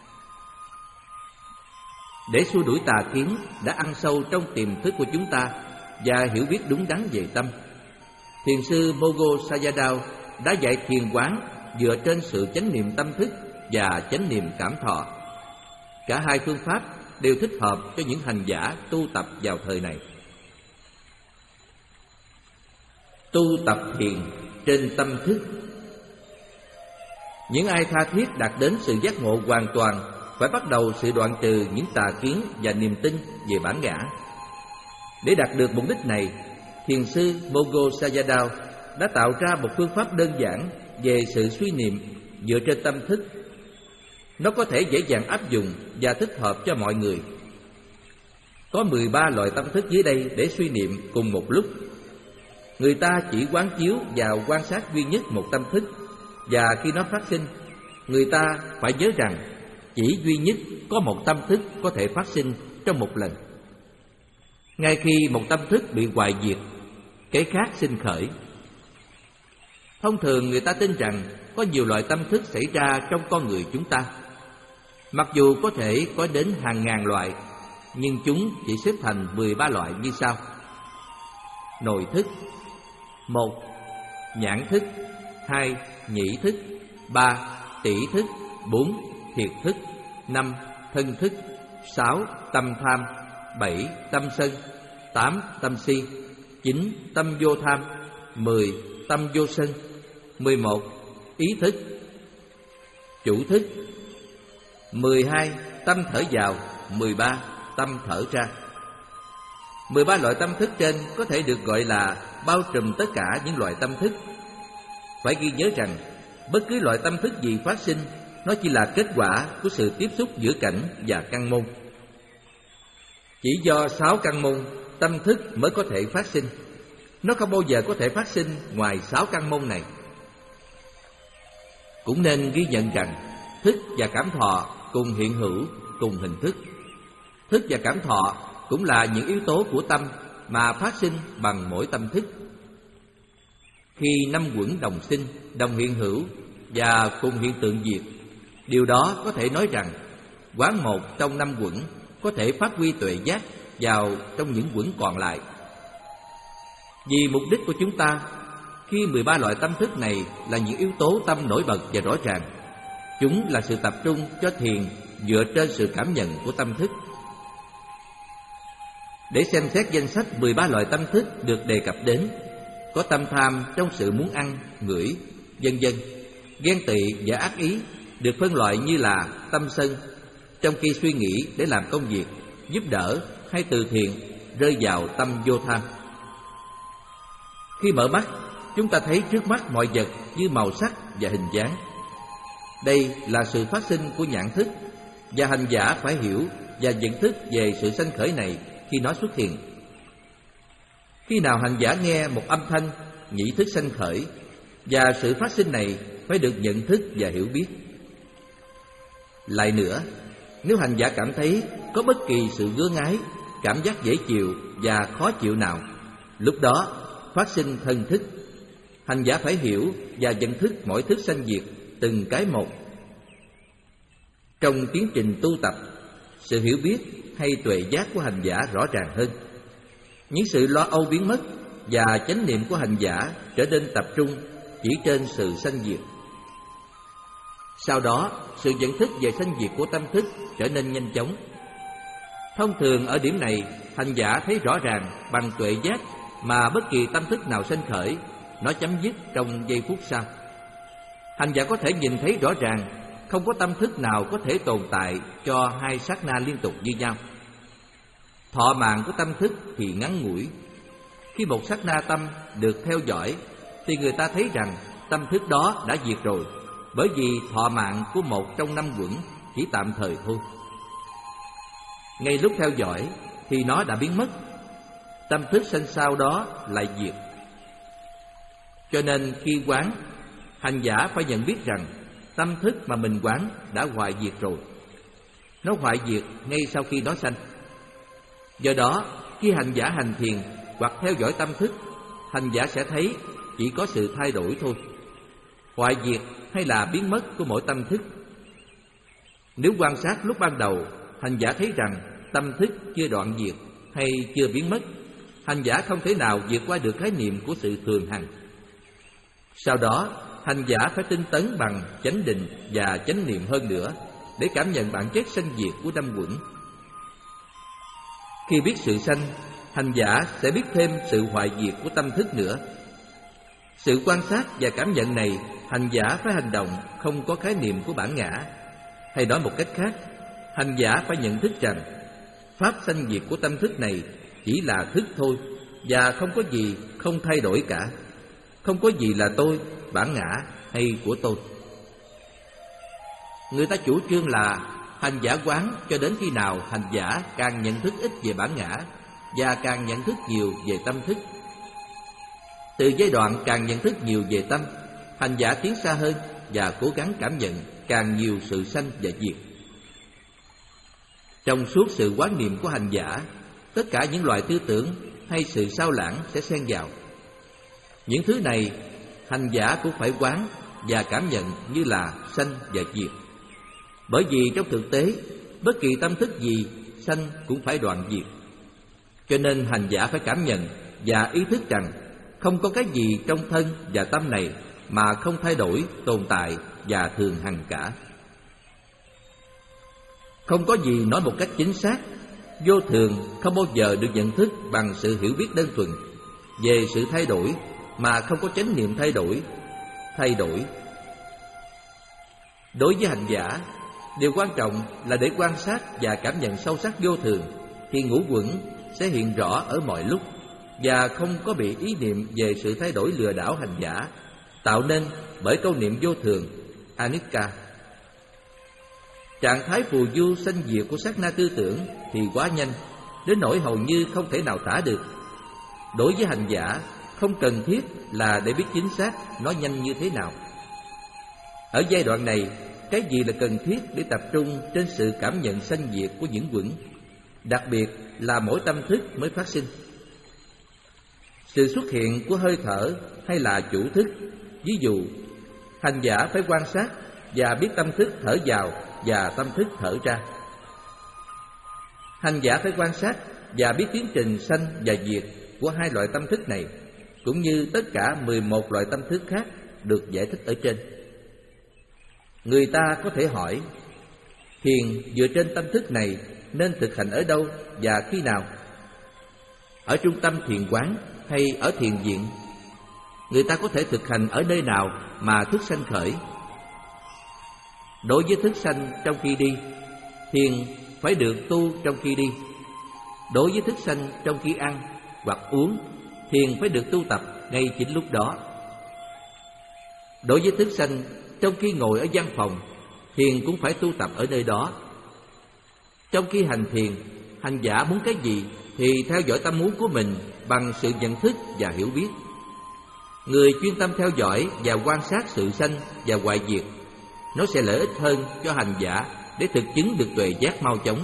Để xua đuổi tà kiến đã ăn sâu trong tiềm thức của chúng ta và hiểu biết đúng đắn về tâm, thiền sư Mogo Sayadaw đã dạy thiền quán dựa trên sự chánh niệm tâm thức và chánh niệm cảm thọ. Cả hai phương pháp đều thích hợp cho những hành giả tu tập vào thời này. Tu tập thiền trên tâm thức. Những ai tha thiết đạt đến sự giác ngộ hoàn toàn phải bắt đầu sự đoạn trừ những tà kiến và niềm tin về bản ngã. Để đạt được mục đích này, thiền sư Mogo Sayadaw đã tạo ra một phương pháp đơn giản về sự suy niệm dựa trên tâm thức. Nó có thể dễ dàng áp dụng và thích hợp cho mọi người. Có mười ba loại tâm thức dưới đây để suy niệm cùng một lúc. Người ta chỉ quán chiếu và quan sát duy nhất một tâm thức, và khi nó phát sinh, người ta phải nhớ rằng chỉ duy nhất có một tâm thức có thể phát sinh trong một lần. Ngay khi một tâm thức bị hoại diệt, cái khác sinh khởi. Thông thường người ta tin rằng có nhiều loại tâm thức xảy ra trong con người chúng ta. Mặc dù có thể có đến hàng ngàn loại, nhưng chúng chỉ xếp thành mười ba loại như sau. Nội thức. Một. Nhãn thức. Hai. Nhĩ thức. Ba. Tỷ thức. Bốn. Thiệt thức. Năm. Thân thức. Sáu. Tâm tham. Bảy. Tâm sân. Tám. Tâm si. Chín. Tâm vô tham. Mười. Tâm vô sân. Mười một. Ý thức. Chủ thức. Mười hai. Tâm thở vào. Mười ba. Tâm thở ra. Mười ba loại tâm thức trên có thể được gọi là bao trùm tất cả những loại tâm thức. Phải ghi nhớ rằng bất cứ loại tâm thức gì phát sinh, nó chỉ là kết quả của sự tiếp xúc giữa cảnh và căn môn. Chỉ do sáu căn môn tâm thức mới có thể phát sinh. Nó không bao giờ có thể phát sinh ngoài sáu căn môn này. Cũng nên ghi nhận rằng thức và cảm thọ cùng hiện hữu, cùng hình thức. Thức và cảm thọ cũng là những yếu tố của tâm mà phát sinh bằng mỗi tâm thức. Khi năm quẩn đồng sinh, đồng hiện hữu và cùng hiện tượng diệt, điều đó có thể nói rằng quán một trong năm quẩn có thể phát huy tuệ giác vào trong những quẩn còn lại. Vì mục đích của chúng ta, khi mười ba loại tâm thức này là những yếu tố tâm nổi bật và rõ ràng, chúng là sự tập trung cho thiền dựa trên sự cảm nhận của tâm thức. Để xem xét danh sách mười ba loại tâm thức được đề cập đến, có tâm tham trong sự muốn ăn, ngửi, vân vân. Ghen tị và ác ý được phân loại như là tâm sân, trong khi suy nghĩ để làm công việc, giúp đỡ hay từ thiện rơi vào tâm vô tham. Khi mở mắt, chúng ta thấy trước mắt mọi vật như màu sắc và hình dáng. Đây là sự phát sinh của nhãn thức, và hành giả phải hiểu và nhận thức về sự sanh khởi này khi nó xuất hiện. Khi nào hành giả nghe một âm thanh, nhĩ thức sanh khởi, và sự phát sinh này phải được nhận thức và hiểu biết. Lại nữa, nếu hành giả cảm thấy có bất kỳ sự ngứa ngáy, cảm giác dễ chịu và khó chịu nào, lúc đó phát sinh thân thức. Hành giả phải hiểu và nhận thức mỗi thức sanh diệt từng cái một. Trong tiến trình tu tập, sự hiểu biết hay tuệ giác của hành giả rõ ràng hơn. Những sự lo âu biến mất và chánh niệm của hành giả trở nên tập trung chỉ trên sự sanh diệt. Sau đó, sự nhận thức về sanh diệt của tâm thức trở nên nhanh chóng. Thông thường ở điểm này, hành giả thấy rõ ràng bằng tuệ giác mà bất kỳ tâm thức nào sanh khởi, nó chấm dứt trong giây phút sau. Hành giả có thể nhìn thấy rõ ràng, không có tâm thức nào có thể tồn tại cho hai sát na liên tục như nhau. Thọ mạng của tâm thức thì ngắn ngủi. Khi một sát na tâm được theo dõi thì người ta thấy rằng tâm thức đó đã diệt rồi, bởi vì thọ mạng của một trong năm quẩn chỉ tạm thời thôi. Ngay lúc theo dõi thì nó đã biến mất, tâm thức sanh sau đó lại diệt. Cho nên khi quán, hành giả phải nhận biết rằng tâm thức mà mình quán đã hoại diệt rồi. Nó hoại diệt ngay sau khi nó sanh. Do đó, khi hành giả hành thiền hoặc theo dõi tâm thức, hành giả sẽ thấy chỉ có sự thay đổi thôi, hoại diệt hay là biến mất của mỗi tâm thức. Nếu quan sát lúc ban đầu, hành giả thấy rằng tâm thức chưa đoạn diệt hay chưa biến mất, hành giả không thể nào vượt qua được khái niệm của sự thường hằng. Sau đó, hành giả phải tinh tấn bằng chánh định và chánh niệm hơn nữa để cảm nhận bản chất sanh diệt của năm quẩn. Khi biết sự sanh, hành giả sẽ biết thêm sự hoại diệt của tâm thức nữa. Sự quan sát và cảm nhận này, hành giả phải hành động không có khái niệm của bản ngã. Hay nói một cách khác, hành giả phải nhận thức rằng pháp sanh diệt của tâm thức này chỉ là thức thôi, và không có gì không thay đổi cả. Không có gì là tôi, bản ngã hay của tôi. Người ta chủ trương là hành giả quán cho đến khi nào hành giả càng nhận thức ít về bản ngã và càng nhận thức nhiều về tâm thức. Từ giai đoạn càng nhận thức nhiều về tâm, hành giả tiến xa hơn và cố gắng cảm nhận càng nhiều sự sanh và diệt. Trong suốt sự quán niệm của hành giả, tất cả những loại tư tưởng hay sự sao lãng sẽ xen vào. Những thứ này hành giả cũng phải quán và cảm nhận như là sanh và diệt. Bởi vì trong thực tế, bất kỳ tâm thức gì sanh cũng phải đoạn diệt. Cho nên hành giả phải cảm nhận và ý thức rằng không có cái gì trong thân và tâm này mà không thay đổi, tồn tại và thường hằng cả. Không có gì nói một cách chính xác, vô thường không bao giờ được nhận thức bằng sự hiểu biết đơn thuần về sự thay đổi mà không có chánh niệm thay đổi. Thay đổi đối với hành giả, điều quan trọng là để quan sát và cảm nhận sâu sắc vô thường, thì ngũ quẩn sẽ hiện rõ ở mọi lúc và không có bị ý niệm về sự thay đổi lừa đảo hành giả, tạo nên bởi câu niệm vô thường, anicca. Trạng thái phù du sanh diệt của sát na tư tưởng thì quá nhanh, đến nỗi hầu như không thể nào tả được. Đối với hành giả, không cần thiết là để biết chính xác nó nhanh như thế nào. Ở giai đoạn này, cái gì là cần thiết để tập trung trên sự cảm nhận sanh diệt của những quẩn, đặc biệt là mỗi tâm thức mới phát sinh. Sự xuất hiện của hơi thở hay là chủ thức. Ví dụ, hành giả phải quan sát và biết tâm thức thở vào và tâm thức thở ra. Hành giả phải quan sát và biết tiến trình sanh và diệt của hai loại tâm thức này, cũng như tất cả mười một loại tâm thức khác được giải thích ở trên. Người ta có thể hỏi, thiền dựa trên tâm thức này nên thực hành ở đâu và khi nào? Ở trung tâm thiền quán hay ở thiền viện? Người ta có thể thực hành ở nơi nào mà thức sanh khởi? Đối với thức sanh trong khi đi, thiền phải được tu trong khi đi. Đối với thức sanh trong khi ăn hoặc uống, thiền phải được tu tập ngay chính lúc đó. Đối với thức sanh trong khi ngồi ở văn phòng, thiền cũng phải tu tập ở nơi đó. Trong khi hành thiền, hành giả muốn cái gì thì theo dõi tâm muốn của mình bằng sự nhận thức và hiểu biết. Người chuyên tâm theo dõi và quan sát sự sanh và hoại diệt, nó sẽ lợi ích hơn cho hành giả để thực chứng được tuệ giác mau chóng.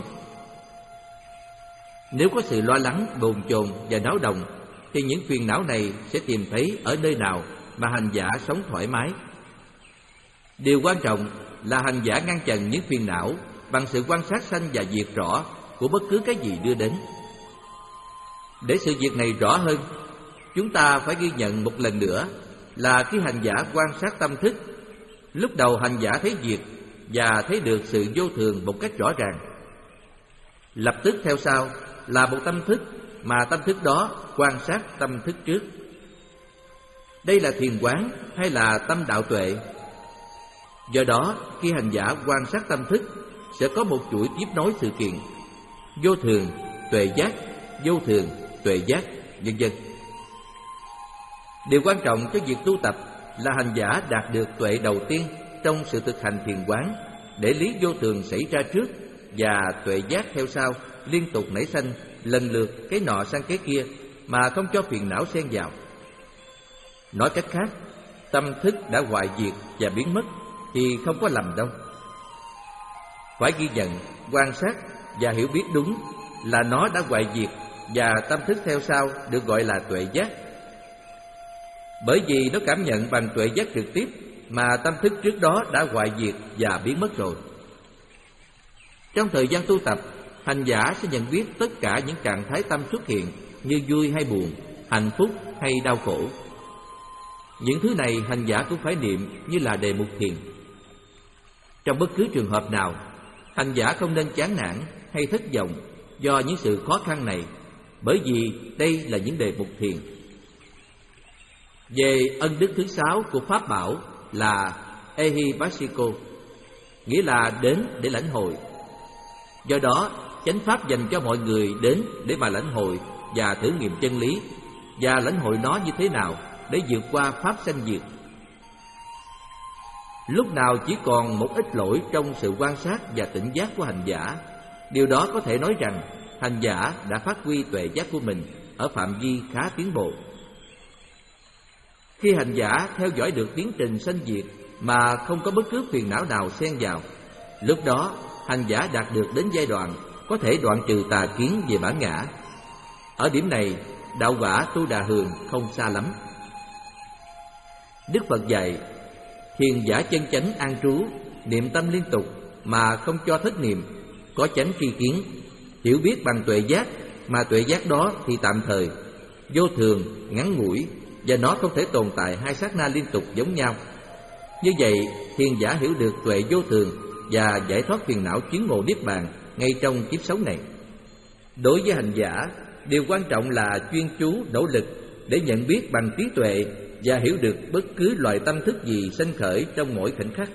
Nếu có sự lo lắng, bồn chồn và náo động, thì những phiền não này sẽ tìm thấy ở nơi nào mà hành giả sống thoải mái. Điều quan trọng là hành giả ngăn chặn những phiền não bằng sự quan sát sanh và diệt rõ của bất cứ cái gì đưa đến. Để sự việc này rõ hơn, chúng ta phải ghi nhận một lần nữa là khi hành giả quan sát tâm thức, lúc đầu hành giả thấy diệt và thấy được sự vô thường một cách rõ ràng. Lập tức theo sau là một tâm thức mà tâm thức đó quan sát tâm thức trước. Đây là thiền quán hay là tâm đạo tuệ? Do đó, khi hành giả quan sát tâm thức, sẽ có một chuỗi tiếp nối sự kiện: vô thường, tuệ giác, vô thường, tuệ giác, vân vân. Điều quan trọng cho việc tu tập là hành giả đạt được tuệ đầu tiên trong sự thực hành thiền quán, để lý vô thường xảy ra trước và tuệ giác theo sau liên tục nảy sanh lần lượt cái nọ sang cái kia mà không cho phiền não xen vào. Nói cách khác, tâm thức đã hoại diệt và biến mất thì không có lầm đâu. Phải ghi nhận, quan sát và hiểu biết đúng là nó đã hoại diệt và tâm thức theo sau được gọi là tuệ giác. Bởi vì nó cảm nhận bằng tuệ giác trực tiếp mà tâm thức trước đó đã hoại diệt và biến mất rồi. Trong thời gian tu tập, hành giả sẽ nhận biết tất cả những trạng thái tâm xuất hiện như vui hay buồn, hạnh phúc hay đau khổ. Những thứ này hành giả cũng phải niệm như là đề mục thiền. Trong bất cứ trường hợp nào, hành giả không nên chán nản hay thất vọng do những sự khó khăn này, bởi vì đây là những đề mục thiền. Về ân đức thứ sáu của Pháp bảo là Ehipassiko, nghĩa là đến để lãnh hội. Do đó, chánh pháp dành cho mọi người đến để mà lãnh hội và thử nghiệm chân lý, và lãnh hội nó như thế nào để vượt qua pháp sanh diệt. Lúc nào chỉ còn một ít lỗi trong sự quan sát và tỉnh giác của hành giả, điều đó có thể nói rằng hành giả đã phát huy tuệ giác của mình ở phạm vi khá tiến bộ. Khi hành giả theo dõi được tiến trình sanh diệt mà không có bất cứ phiền não nào xen vào, lúc đó hành giả đạt được đến giai đoạn có thể đoạn trừ tà kiến về bản ngã. Ở điểm này, đạo quả Tu Đà Hường không xa lắm. Đức Phật dạy, thiền giả chân chánh an trú, niệm tâm liên tục mà không cho thất niệm, có chánh tri kiến, hiểu biết bằng tuệ giác, mà tuệ giác đó thì tạm thời, vô thường, ngắn ngủi, và nó không thể tồn tại hai sát na liên tục giống nhau. Như vậy, thiền giả hiểu được tuệ vô thường và giải thoát phiền não chứng ngộ niết bàn ngay trong kiếp sống này. Đối với hành giả, điều quan trọng là chuyên chú nỗ lực để nhận biết bằng trí tuệ và hiểu được bất cứ loại tâm thức gì sanh khởi trong mỗi khoảnh khắc.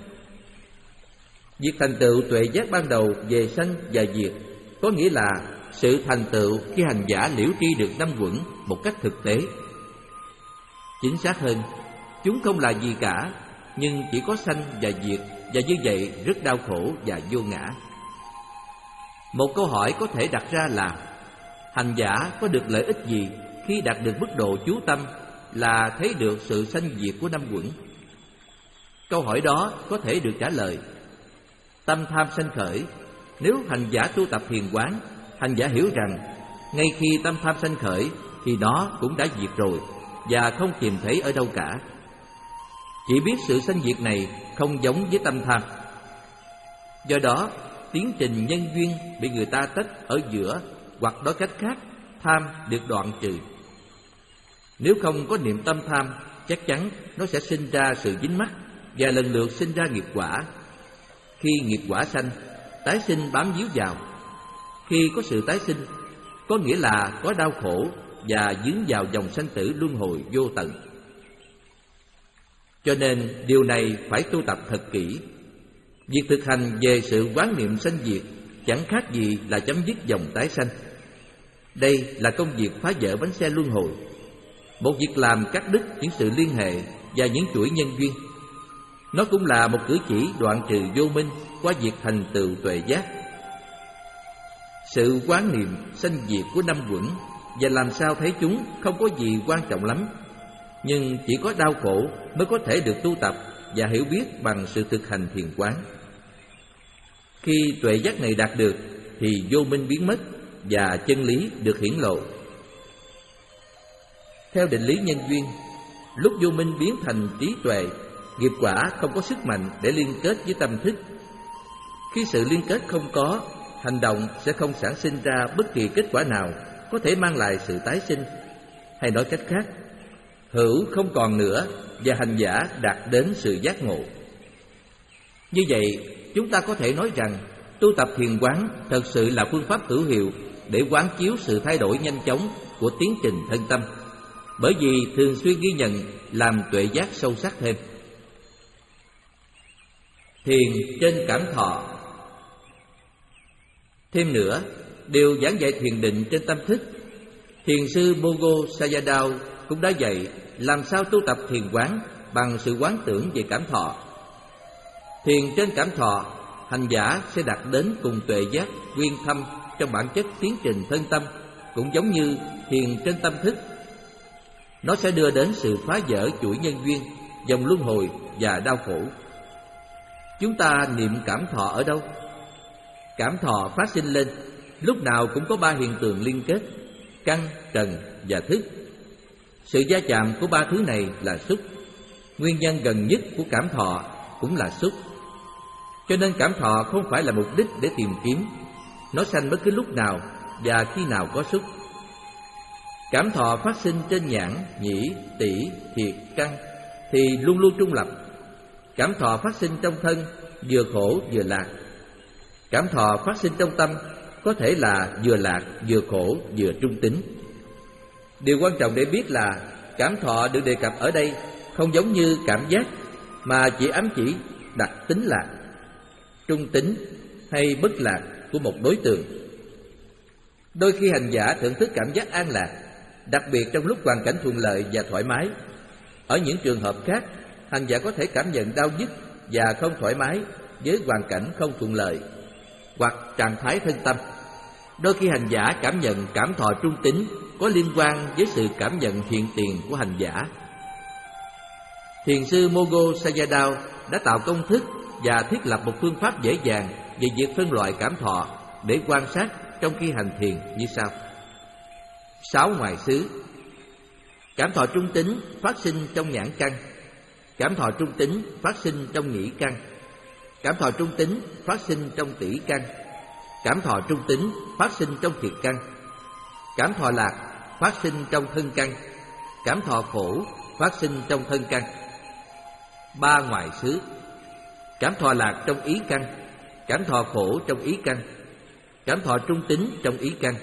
Việc thành tựu tuệ giác ban đầu về sanh và diệt có nghĩa là sự thành tựu khi hành giả liễu tri được năm uẩn một cách thực tế. Chính xác hơn, chúng không là gì cả, nhưng chỉ có sanh và diệt, và như vậy rất đau khổ và vô ngã. Một câu hỏi có thể đặt ra là: hành giả có được lợi ích gì khi đạt được mức độ chú tâm là thấy được sự sanh diệt của năm uẩn? Câu hỏi đó có thể được trả lời: tâm tham sanh khởi. Nếu hành giả tu tập thiền quán, hành giả hiểu rằng ngay khi tâm tham sanh khởi thì nó cũng đã diệt rồi và không tìm thấy ở đâu cả. Chỉ biết sự sanh diệt này không giống với tâm tham. Do đó, tiến trình nhân duyên bị người ta tách ở giữa, hoặc nói cách khác, tham được đoạn trừ. Nếu không có niệm tâm tham, chắc chắn nó sẽ sinh ra sự dính mắc và lần lượt sinh ra nghiệp quả. Khi nghiệp quả sanh, tái sinh bám víu vào. Khi có sự tái sinh, có nghĩa là có đau khổ và dướng vào dòng sanh tử luân hồi vô tận. Cho nên điều này phải tu tập thật kỹ. Việc thực hành về sự quán niệm sanh diệt chẳng khác gì là chấm dứt dòng tái sanh. Đây là công việc phá vỡ bánh xe luân hồi, một việc làm cắt đứt những sự liên hệ và những chuỗi nhân duyên. Nó cũng là một cử chỉ đoạn trừ vô minh qua việc thành tựu tuệ giác. Sự quán niệm sanh diệt của năm uẩn và làm sao thấy chúng không có gì quan trọng lắm, nhưng chỉ có đau khổ mới có thể được tu tập và hiểu biết bằng sự thực hành thiền quán. Khi tuệ giác này đạt được thì vô minh biến mất và chân lý được hiển lộ. Theo định lý nhân duyên, lúc vô minh biến thành trí tuệ, nghiệp quả không có sức mạnh để liên kết với tâm thức. Khi sự liên kết không có, hành động sẽ không sản sinh ra bất kỳ kết quả nào có thể mang lại sự tái sinh. Hay nói cách khác, hữu không còn nữa và hành giả đạt đến sự giác ngộ. Như vậy, chúng ta có thể nói rằng tu tập thiền quán thật sự là phương pháp hữu hiệu để quán chiếu sự thay đổi nhanh chóng của tiến trình thân tâm, bởi vì thường xuyên ghi nhận làm tuệ giác sâu sắc thêm. Thiền trên cảm thọ. Thêm nữa, điều giảng dạy thiền định trên tâm thức, thiền sư Bogo Sayadaw cũng đã dạy làm sao tu tập thiền quán bằng sự quán tưởng về cảm thọ. Thiền trên cảm thọ, hành giả sẽ đạt đến cùng tuệ giác nguyên thâm trong bản chất tiến trình thân tâm, cũng giống như thiền trên tâm thức. Nó sẽ đưa đến sự phá vỡ chuỗi nhân duyên, dòng luân hồi và đau khổ. Chúng ta niệm cảm thọ ở đâu? Cảm thọ phát sinh lên, lúc nào cũng có ba hiện tượng liên kết: căn, trần và thức. Sự va chạm của ba thứ này là xúc. Nguyên nhân gần nhất của cảm thọ cũng là xúc. Cho nên cảm thọ không phải là mục đích để tìm kiếm. Nó sanh bất cứ lúc nào và khi nào có xúc. Cảm thọ phát sinh trên nhãn, nhĩ, tỷ, thiệt, căn thì luôn luôn trung lập. Cảm thọ phát sinh trong thân, vừa khổ vừa lạc. Cảm thọ phát sinh trong tâm có thể là vừa lạc, vừa khổ, vừa trung tính. Điều quan trọng để biết là cảm thọ được đề cập ở đây không giống như cảm giác, mà chỉ ám chỉ đặc tính lạc, trung tính hay bất lạc của một đối tượng. Đôi khi hành giả thưởng thức cảm giác an lạc, đặc biệt trong lúc hoàn cảnh thuận lợi và thoải mái. Ở những trường hợp khác, hành giả có thể cảm nhận đau nhức và không thoải mái với hoàn cảnh không thuận lợi hoặc trạng thái thân tâm. Đôi khi hành giả cảm nhận cảm thọ trung tính có liên quan với sự cảm nhận hiện tiền của hành giả. Thiền sư Mogo Sayadaw đã tạo công thức và thiết lập một phương pháp dễ dàng về việc phân loại cảm thọ để quan sát trong khi hành thiền như sau. Sáu ngoại xứ. Cảm thọ trung tính phát sinh trong nhãn căn. Cảm thọ trung tính phát sinh trong nhĩ căn. Cảm thọ trung tính phát sinh trong tỷ căn. Cảm thọ trung tính phát sinh trong thiệt căn. Cảm thọ lạc phát sinh trong thân căn. Cảm thọ khổ phát sinh trong thân căn. Ba ngoại xứ. Cảm thọ lạc trong ý căn. Cảm thọ khổ trong ý căn. Cảm thọ trung tính trong ý căn.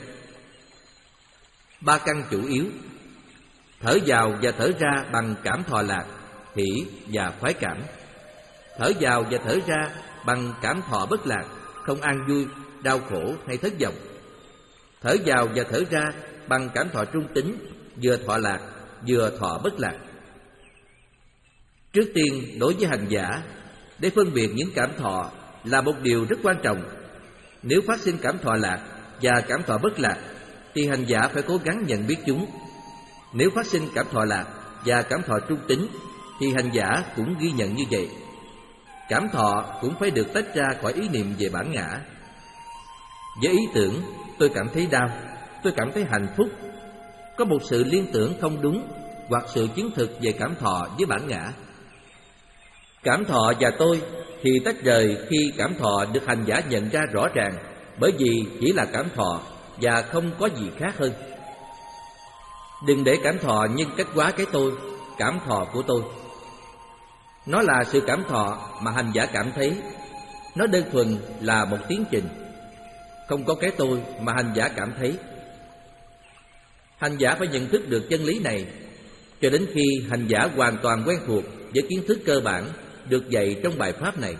Ba căn chủ yếu: thở vào và thở ra bằng cảm thọ lạc, hỷ và khoái cảm. Thở vào và thở ra bằng cảm thọ bất lạc, không an vui, đau khổ hay thất vọng. Thở vào và thở ra bằng cảm thọ trung tính, vừa thọ lạc vừa thọ bất lạc. Trước tiên, đối với hành giả, để phân biệt những cảm thọ là một điều rất quan trọng. Nếu phát sinh cảm thọ lạc và cảm thọ bất lạc thì hành giả phải cố gắng nhận biết chúng. Nếu phát sinh cảm thọ lạc và cảm thọ trung tính thì hành giả cũng ghi nhận như vậy. Cảm thọ cũng phải được tách ra khỏi ý niệm về bản ngã. Với ý tưởng tôi cảm thấy đau, tôi cảm thấy hạnh phúc, có một sự liên tưởng không đúng hoặc sự chứng thực về cảm thọ với bản ngã. Cảm thọ và tôi thì tách rời khi cảm thọ được hành giả nhận ra rõ ràng, bởi vì chỉ là cảm thọ và không có gì khác hơn. Đừng để cảm thọ nhân cách hóa cái tôi, cảm thọ của tôi. Nó là sự cảm thọ mà hành giả cảm thấy. Nó đơn thuần là một tiến trình. Không có cái tôi mà hành giả cảm thấy. Hành giả phải nhận thức được chân lý này cho đến khi hành giả hoàn toàn quen thuộc với kiến thức cơ bản được dạy trong bài pháp này.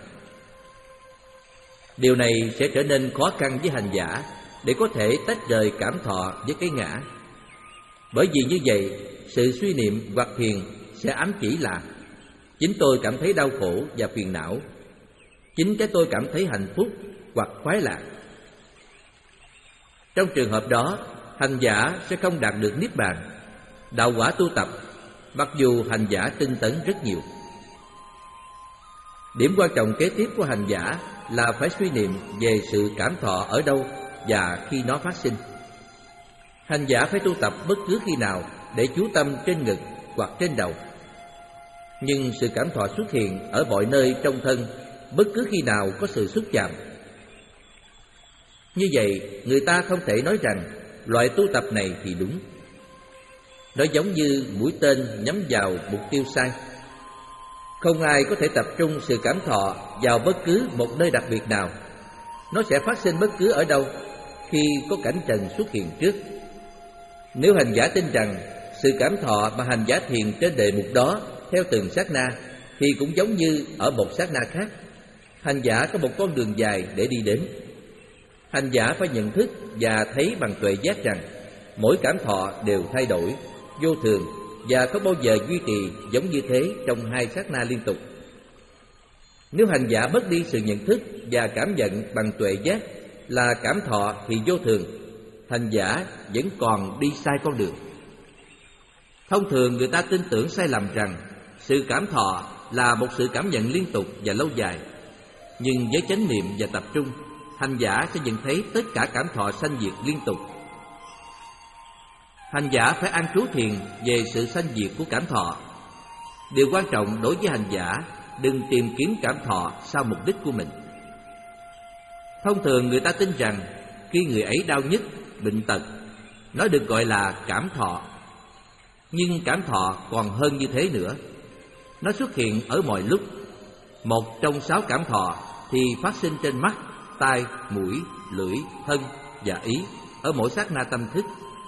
Điều này sẽ trở nên khó khăn với hành giả để có thể tách rời cảm thọ với cái ngã. Bởi vì như vậy, sự suy niệm hoặc thiền sẽ ám chỉ là chính tôi cảm thấy đau khổ và phiền não, chính cái tôi cảm thấy hạnh phúc hoặc khoái lạc. Trong trường hợp đó, hành giả sẽ không đạt được niết bàn, đạo quả tu tập, mặc dù hành giả tinh tấn rất nhiều. Điểm quan trọng kế tiếp của hành giả là phải suy niệm về sự cảm thọ ở đâu và khi nó phát sinh. Hành giả phải tu tập bất cứ khi nào để chú tâm trên ngực hoặc trên đầu. Nhưng sự cảm thọ xuất hiện ở mọi nơi trong thân bất cứ khi nào có sự xúc chạm. Như vậy, người ta không thể nói rằng loại tu tập này thì đúng. Nó giống như mũi tên nhắm vào mục tiêu sai. Không ai có thể tập trung sự cảm thọ vào bất cứ một nơi đặc biệt nào. Nó sẽ phát sinh bất cứ ở đâu, khi có cảnh trần xuất hiện trước. Nếu hành giả tin rằng sự cảm thọ mà hành giả thiền trên đề mục đó theo từng sát na, thì cũng giống như ở một sát na khác, hành giả có một con đường dài để đi đến. Hành giả phải nhận thức và thấy bằng tuệ giác rằng mỗi cảm thọ đều thay đổi, vô thường và không bao giờ duy trì giống như thế trong hai sát na liên tục. Nếu hành giả mất đi sự nhận thức và cảm nhận bằng tuệ giác là cảm thọ thì vô thường, hành giả vẫn còn đi sai con đường. Thông thường người ta tin tưởng sai lầm rằng sự cảm thọ là một sự cảm nhận liên tục và lâu dài. Nhưng với chánh niệm và tập trung, hành giả sẽ nhận thấy tất cả cảm thọ sanh diệt liên tục. Hành giả phải an trú thiền về sự sanh diệt của cảm thọ. Điều quan trọng đối với hành giả, đừng tìm kiếm cảm thọ sau mục đích của mình. Thông thường người ta tin rằng khi người ấy đau nhức, bệnh tật, nó được gọi là cảm thọ. Nhưng cảm thọ còn hơn như thế nữa. Nó xuất hiện ở mọi lúc. Một trong sáu cảm thọ thì phát sinh trên mắt, tai, mũi, lưỡi, thân và ý ở mỗi sát na tâm thức.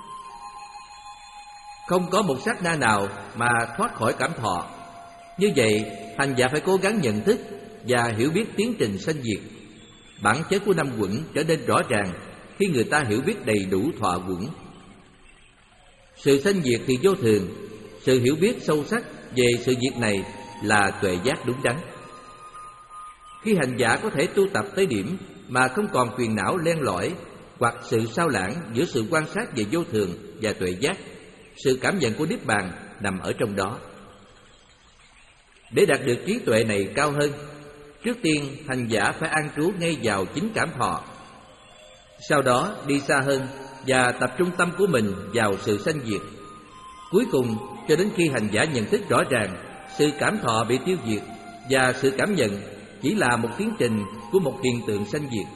Không có một sát na nào mà thoát khỏi cảm thọ. Như vậy, hành giả phải cố gắng nhận thức và hiểu biết tiến trình sanh diệt. Bản chất của năm uẩn trở nên rõ ràng khi người ta hiểu biết đầy đủ thọ uẩn. Sự sanh diệt thì vô thường. Sự hiểu biết sâu sắc về sự việc này là tuệ giác đúng đắn. Khi hành giả có thể tu tập tới điểm mà không còn phiền não len lỏi hoặc sự sao lãng giữa sự quan sát về vô thường và tuệ giác, sự cảm nhận của Niết Bàn nằm ở trong đó. Để đạt được trí tuệ này cao hơn, trước tiên hành giả phải an trú ngay vào chính cảm thọ. Sau đó đi xa hơn và tập trung tâm của mình vào sự sanh diệt. Cuối cùng, cho đến khi hành giả nhận thức rõ ràng sự cảm thọ bị tiêu diệt và sự cảm nhận chỉ là một tiến trình của một hiện tượng sanh diệt.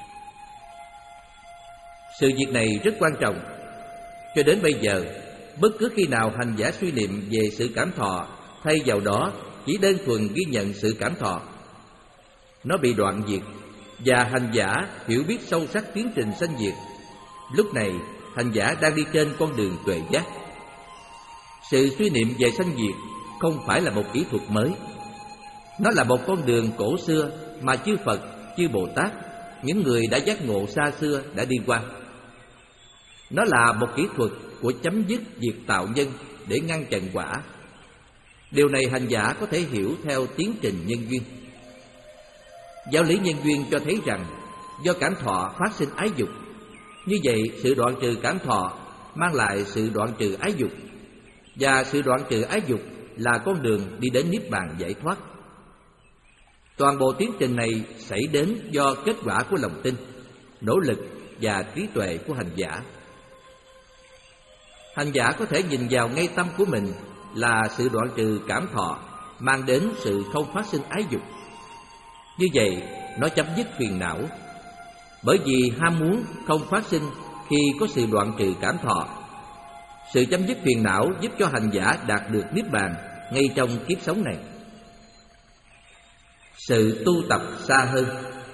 Sự việc này rất quan trọng. Cho đến bây giờ, bất cứ khi nào hành giả suy niệm về sự cảm thọ, thay vào đó chỉ đơn thuần ghi nhận sự cảm thọ, nó bị đoạn diệt và hành giả hiểu biết sâu sắc tiến trình sanh diệt. Lúc này, hành giả đang đi trên con đường tuệ giác. Sự suy niệm về sanh diệt không phải là một kỹ thuật mới. Nó là một con đường cổ xưa mà chư Phật, chư Bồ Tát, những người đã giác ngộ xa xưa đã đi qua. Nó là một kỹ thuật của chấm dứt việc tạo nhân để ngăn chặn quả. Điều này hành giả có thể hiểu theo tiến trình nhân duyên. Giáo lý nhân duyên cho thấy rằng do cảm thọ phát sinh ái dục. Như vậy, sự đoạn trừ cảm thọ mang lại sự đoạn trừ ái dục, và sự đoạn trừ ái dục là con đường đi đến Niết Bàn giải thoát. Toàn bộ tiến trình này xảy đến do kết quả của lòng tin, nỗ lực và trí tuệ của hành giả. Hành giả có thể nhìn vào ngay tâm của mình là sự đoạn trừ cảm thọ mang đến sự không phát sinh ái dục. Như vậy, nó chấm dứt phiền não. Bởi vì ham muốn không phát sinh khi có sự đoạn trừ cảm thọ. Sự chấm dứt phiền não giúp cho hành giả đạt được Niết Bàn ngay trong kiếp sống này. Sự tu tập xa hơn.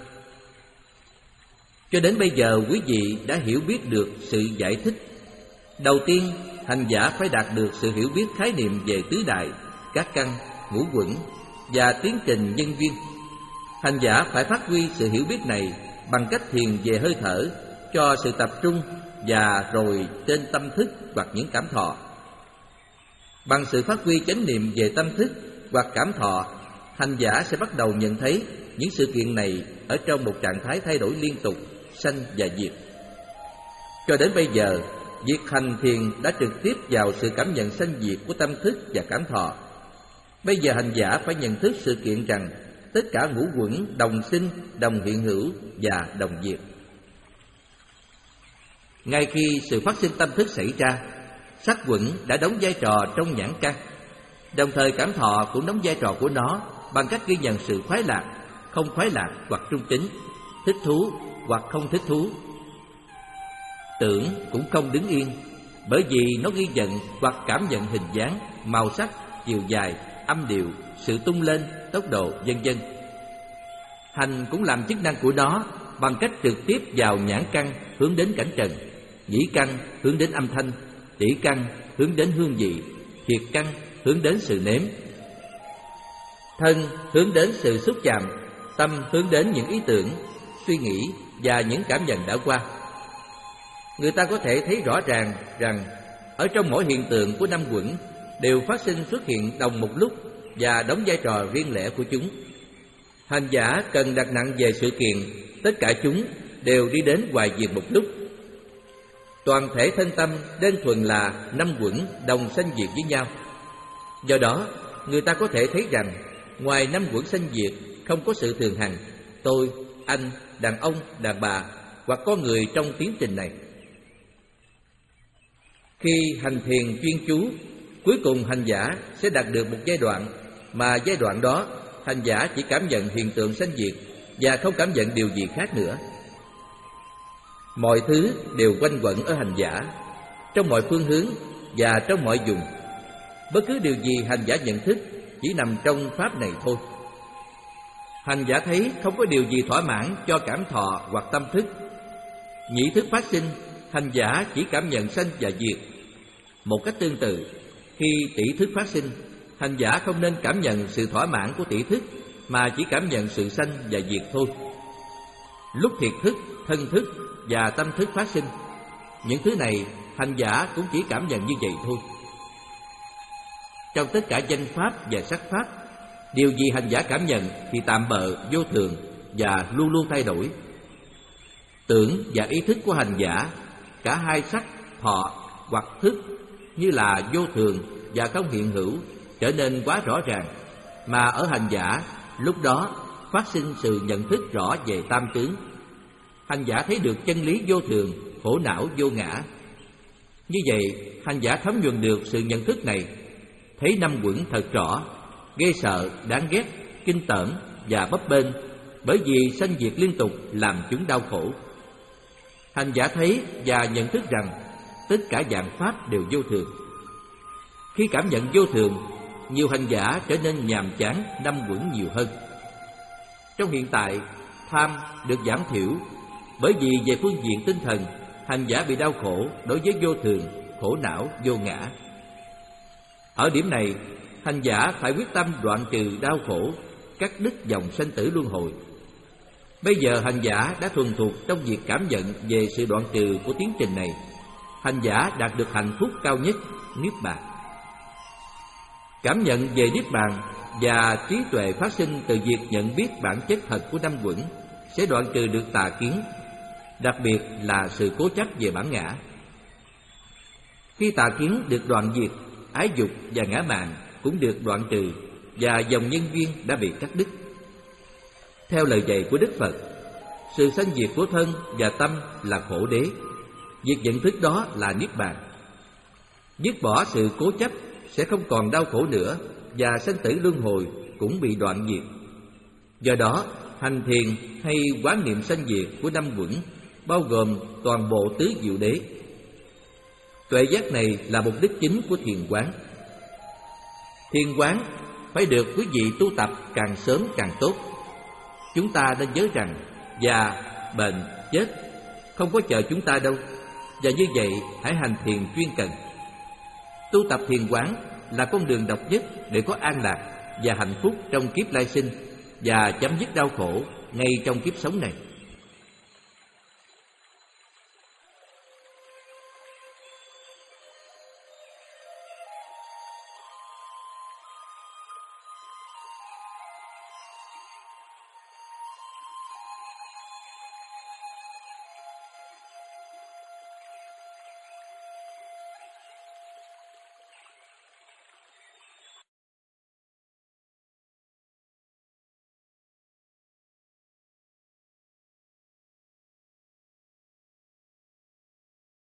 Cho đến bây giờ quý vị đã hiểu biết được sự giải thích. Đầu tiên, hành giả phải đạt được sự hiểu biết khái niệm về tứ đại, các căn, ngũ uẩn và tiến trình nhân duyên. Hành giả phải phát huy sự hiểu biết này bằng cách thiền về hơi thở cho sự tập trung và rồi trên tâm thức hoặc những cảm thọ. Bằng sự phát huy chánh niệm về tâm thức hoặc cảm thọ, hành giả sẽ bắt đầu nhận thấy những sự kiện này ở trong một trạng thái thay đổi liên tục, sanh và diệt. Cho đến bây giờ, việc hành thiền đã trực tiếp vào sự cảm nhận sanh diệt của tâm thức và cảm thọ. Bây giờ hành giả phải nhận thức sự kiện rằng tất cả ngũ uẩn đồng sinh, đồng hiện hữu và đồng diệt. Ngay khi sự phát sinh tâm thức xảy ra, sắc uẩn đã đóng vai trò trong nhãn căn. Đồng thời cảm thọ cũng đóng vai trò của nó bằng cách ghi nhận sự khoái lạc, không khoái lạc hoặc trung tính, thích thú hoặc không thích thú. Tưởng cũng không đứng yên, bởi vì nó ghi nhận hoặc cảm nhận hình dáng, màu sắc, chiều dài, âm điệu, sự tung lên, tốc độ, vân vân. Hành cũng làm chức năng của nó bằng cách trực tiếp vào nhãn căn hướng đến cảnh trần, nhĩ căn hướng đến âm thanh, tỷ căn hướng đến hương vị, thiệt căn hướng đến sự nếm, thân hướng đến sự xúc chạm, tâm hướng đến những ý tưởng, suy nghĩ và những cảm nhận đã qua. Người ta có thể thấy rõ ràng rằng ở trong mỗi hiện tượng của năm uẩn đều phát sinh xuất hiện đồng một lúc và đóng vai trò riêng lẻ của chúng. Hành giả cần đặt nặng về sự kiện tất cả chúng đều đi đến hoài diệt một lúc. Toàn thể thân tâm đơn thuần là năm uẩn đồng sanh diệt với nhau. Do đó, người ta có thể thấy rằng ngoài năm uẩn sanh diệt không có sự thường hằng, tôi, anh, đàn ông, đàn bà hoặc con người trong tiến trình này. Khi hành thiền chuyên chú, cuối cùng hành giả sẽ đạt được một giai đoạn mà giai đoạn đó hành giả chỉ cảm nhận hiện tượng sanh diệt và không cảm nhận điều gì khác nữa. Mọi thứ đều quanh quẩn ở hành giả, trong mọi phương hướng và trong mọi vùng. Bất cứ điều gì hành giả nhận thức chỉ nằm trong pháp này thôi. Hành giả thấy không có điều gì thỏa mãn cho cảm thọ hoặc tâm thức. Nhĩ thức phát sinh, hành giả chỉ cảm nhận sanh và diệt. Một cách tương tự, khi tỷ thức phát sinh, hành giả không nên cảm nhận sự thỏa mãn của tỷ thức, mà chỉ cảm nhận sự sanh và diệt thôi. Lúc thiệt thức, thân thức và tâm thức phát sinh, những thứ này hành giả cũng chỉ cảm nhận như vậy thôi. Trong tất cả danh pháp và sắc pháp, điều gì hành giả cảm nhận thì tạm bợ, vô thường và luôn luôn thay đổi. Tưởng và ý thức của hành giả, cả hai sắc, thọ hoặc thức, như là vô thường và không hiện hữu, trở nên quá rõ ràng, mà ở hành giả lúc đó phát sinh sự nhận thức rõ về tam tướng. Hành giả thấy được chân lý vô thường, khổ não vô ngã. Như vậy, hành giả thấm nhuần được sự nhận thức này, thấy năm uẩn thật rõ, ghê sợ, đáng ghét, kinh tởm và bấp bênh, bởi vì sanh diệt liên tục làm chúng đau khổ. Hành giả thấy và nhận thức rằng tất cả dạng pháp đều vô thường. Khi cảm nhận vô thường, nhiều hành giả trở nên nhàm chán năm uẩn nhiều hơn. Trong hiện tại, tham được giảm thiểu, bởi vì về phương diện tinh thần, hành giả bị đau khổ đối với vô thường, khổ não, vô ngã. Ở điểm này, hành giả phải quyết tâm đoạn trừ đau khổ, cắt đứt dòng sanh tử luân hồi. Bây giờ hành giả đã thuần thục trong việc cảm nhận về sự đoạn trừ của tiến trình này. Hành giả đạt được hạnh phúc cao nhất, Niết Bàn. Cảm nhận về Niết Bàn và trí tuệ phát sinh từ việc nhận biết bản chất thật của năm uẩn sẽ đoạn trừ được tà kiến, đặc biệt là sự cố chấp về bản ngã. Khi tà kiến được đoạn diệt, ái dục và ngã mạn cũng được đoạn trừ và dòng nhân duyên đã bị cắt đứt. Theo lời dạy của Đức Phật, sự sanh diệt của thân và tâm là khổ đế. Việc nhận thức đó là Niết Bàn. Dứt bỏ sự cố chấp sẽ không còn đau khổ nữa, và sanh tử luân hồi cũng bị đoạn diệt. Do đó, hành thiền hay quán niệm sanh diệt của năm uẩn bao gồm toàn bộ tứ diệu đế. Tuệ giác này là mục đích chính của thiền quán. Thiền quán phải được quý vị tu tập càng sớm càng tốt. Chúng ta nên nhớ rằng già, bệnh, chết không có chờ chúng ta đâu, và như vậy hãy hành thiền chuyên cần. Tu tập thiền quán là con đường độc nhất để có an lạc và hạnh phúc trong kiếp lai sinh, và chấm dứt đau khổ ngay trong kiếp sống này.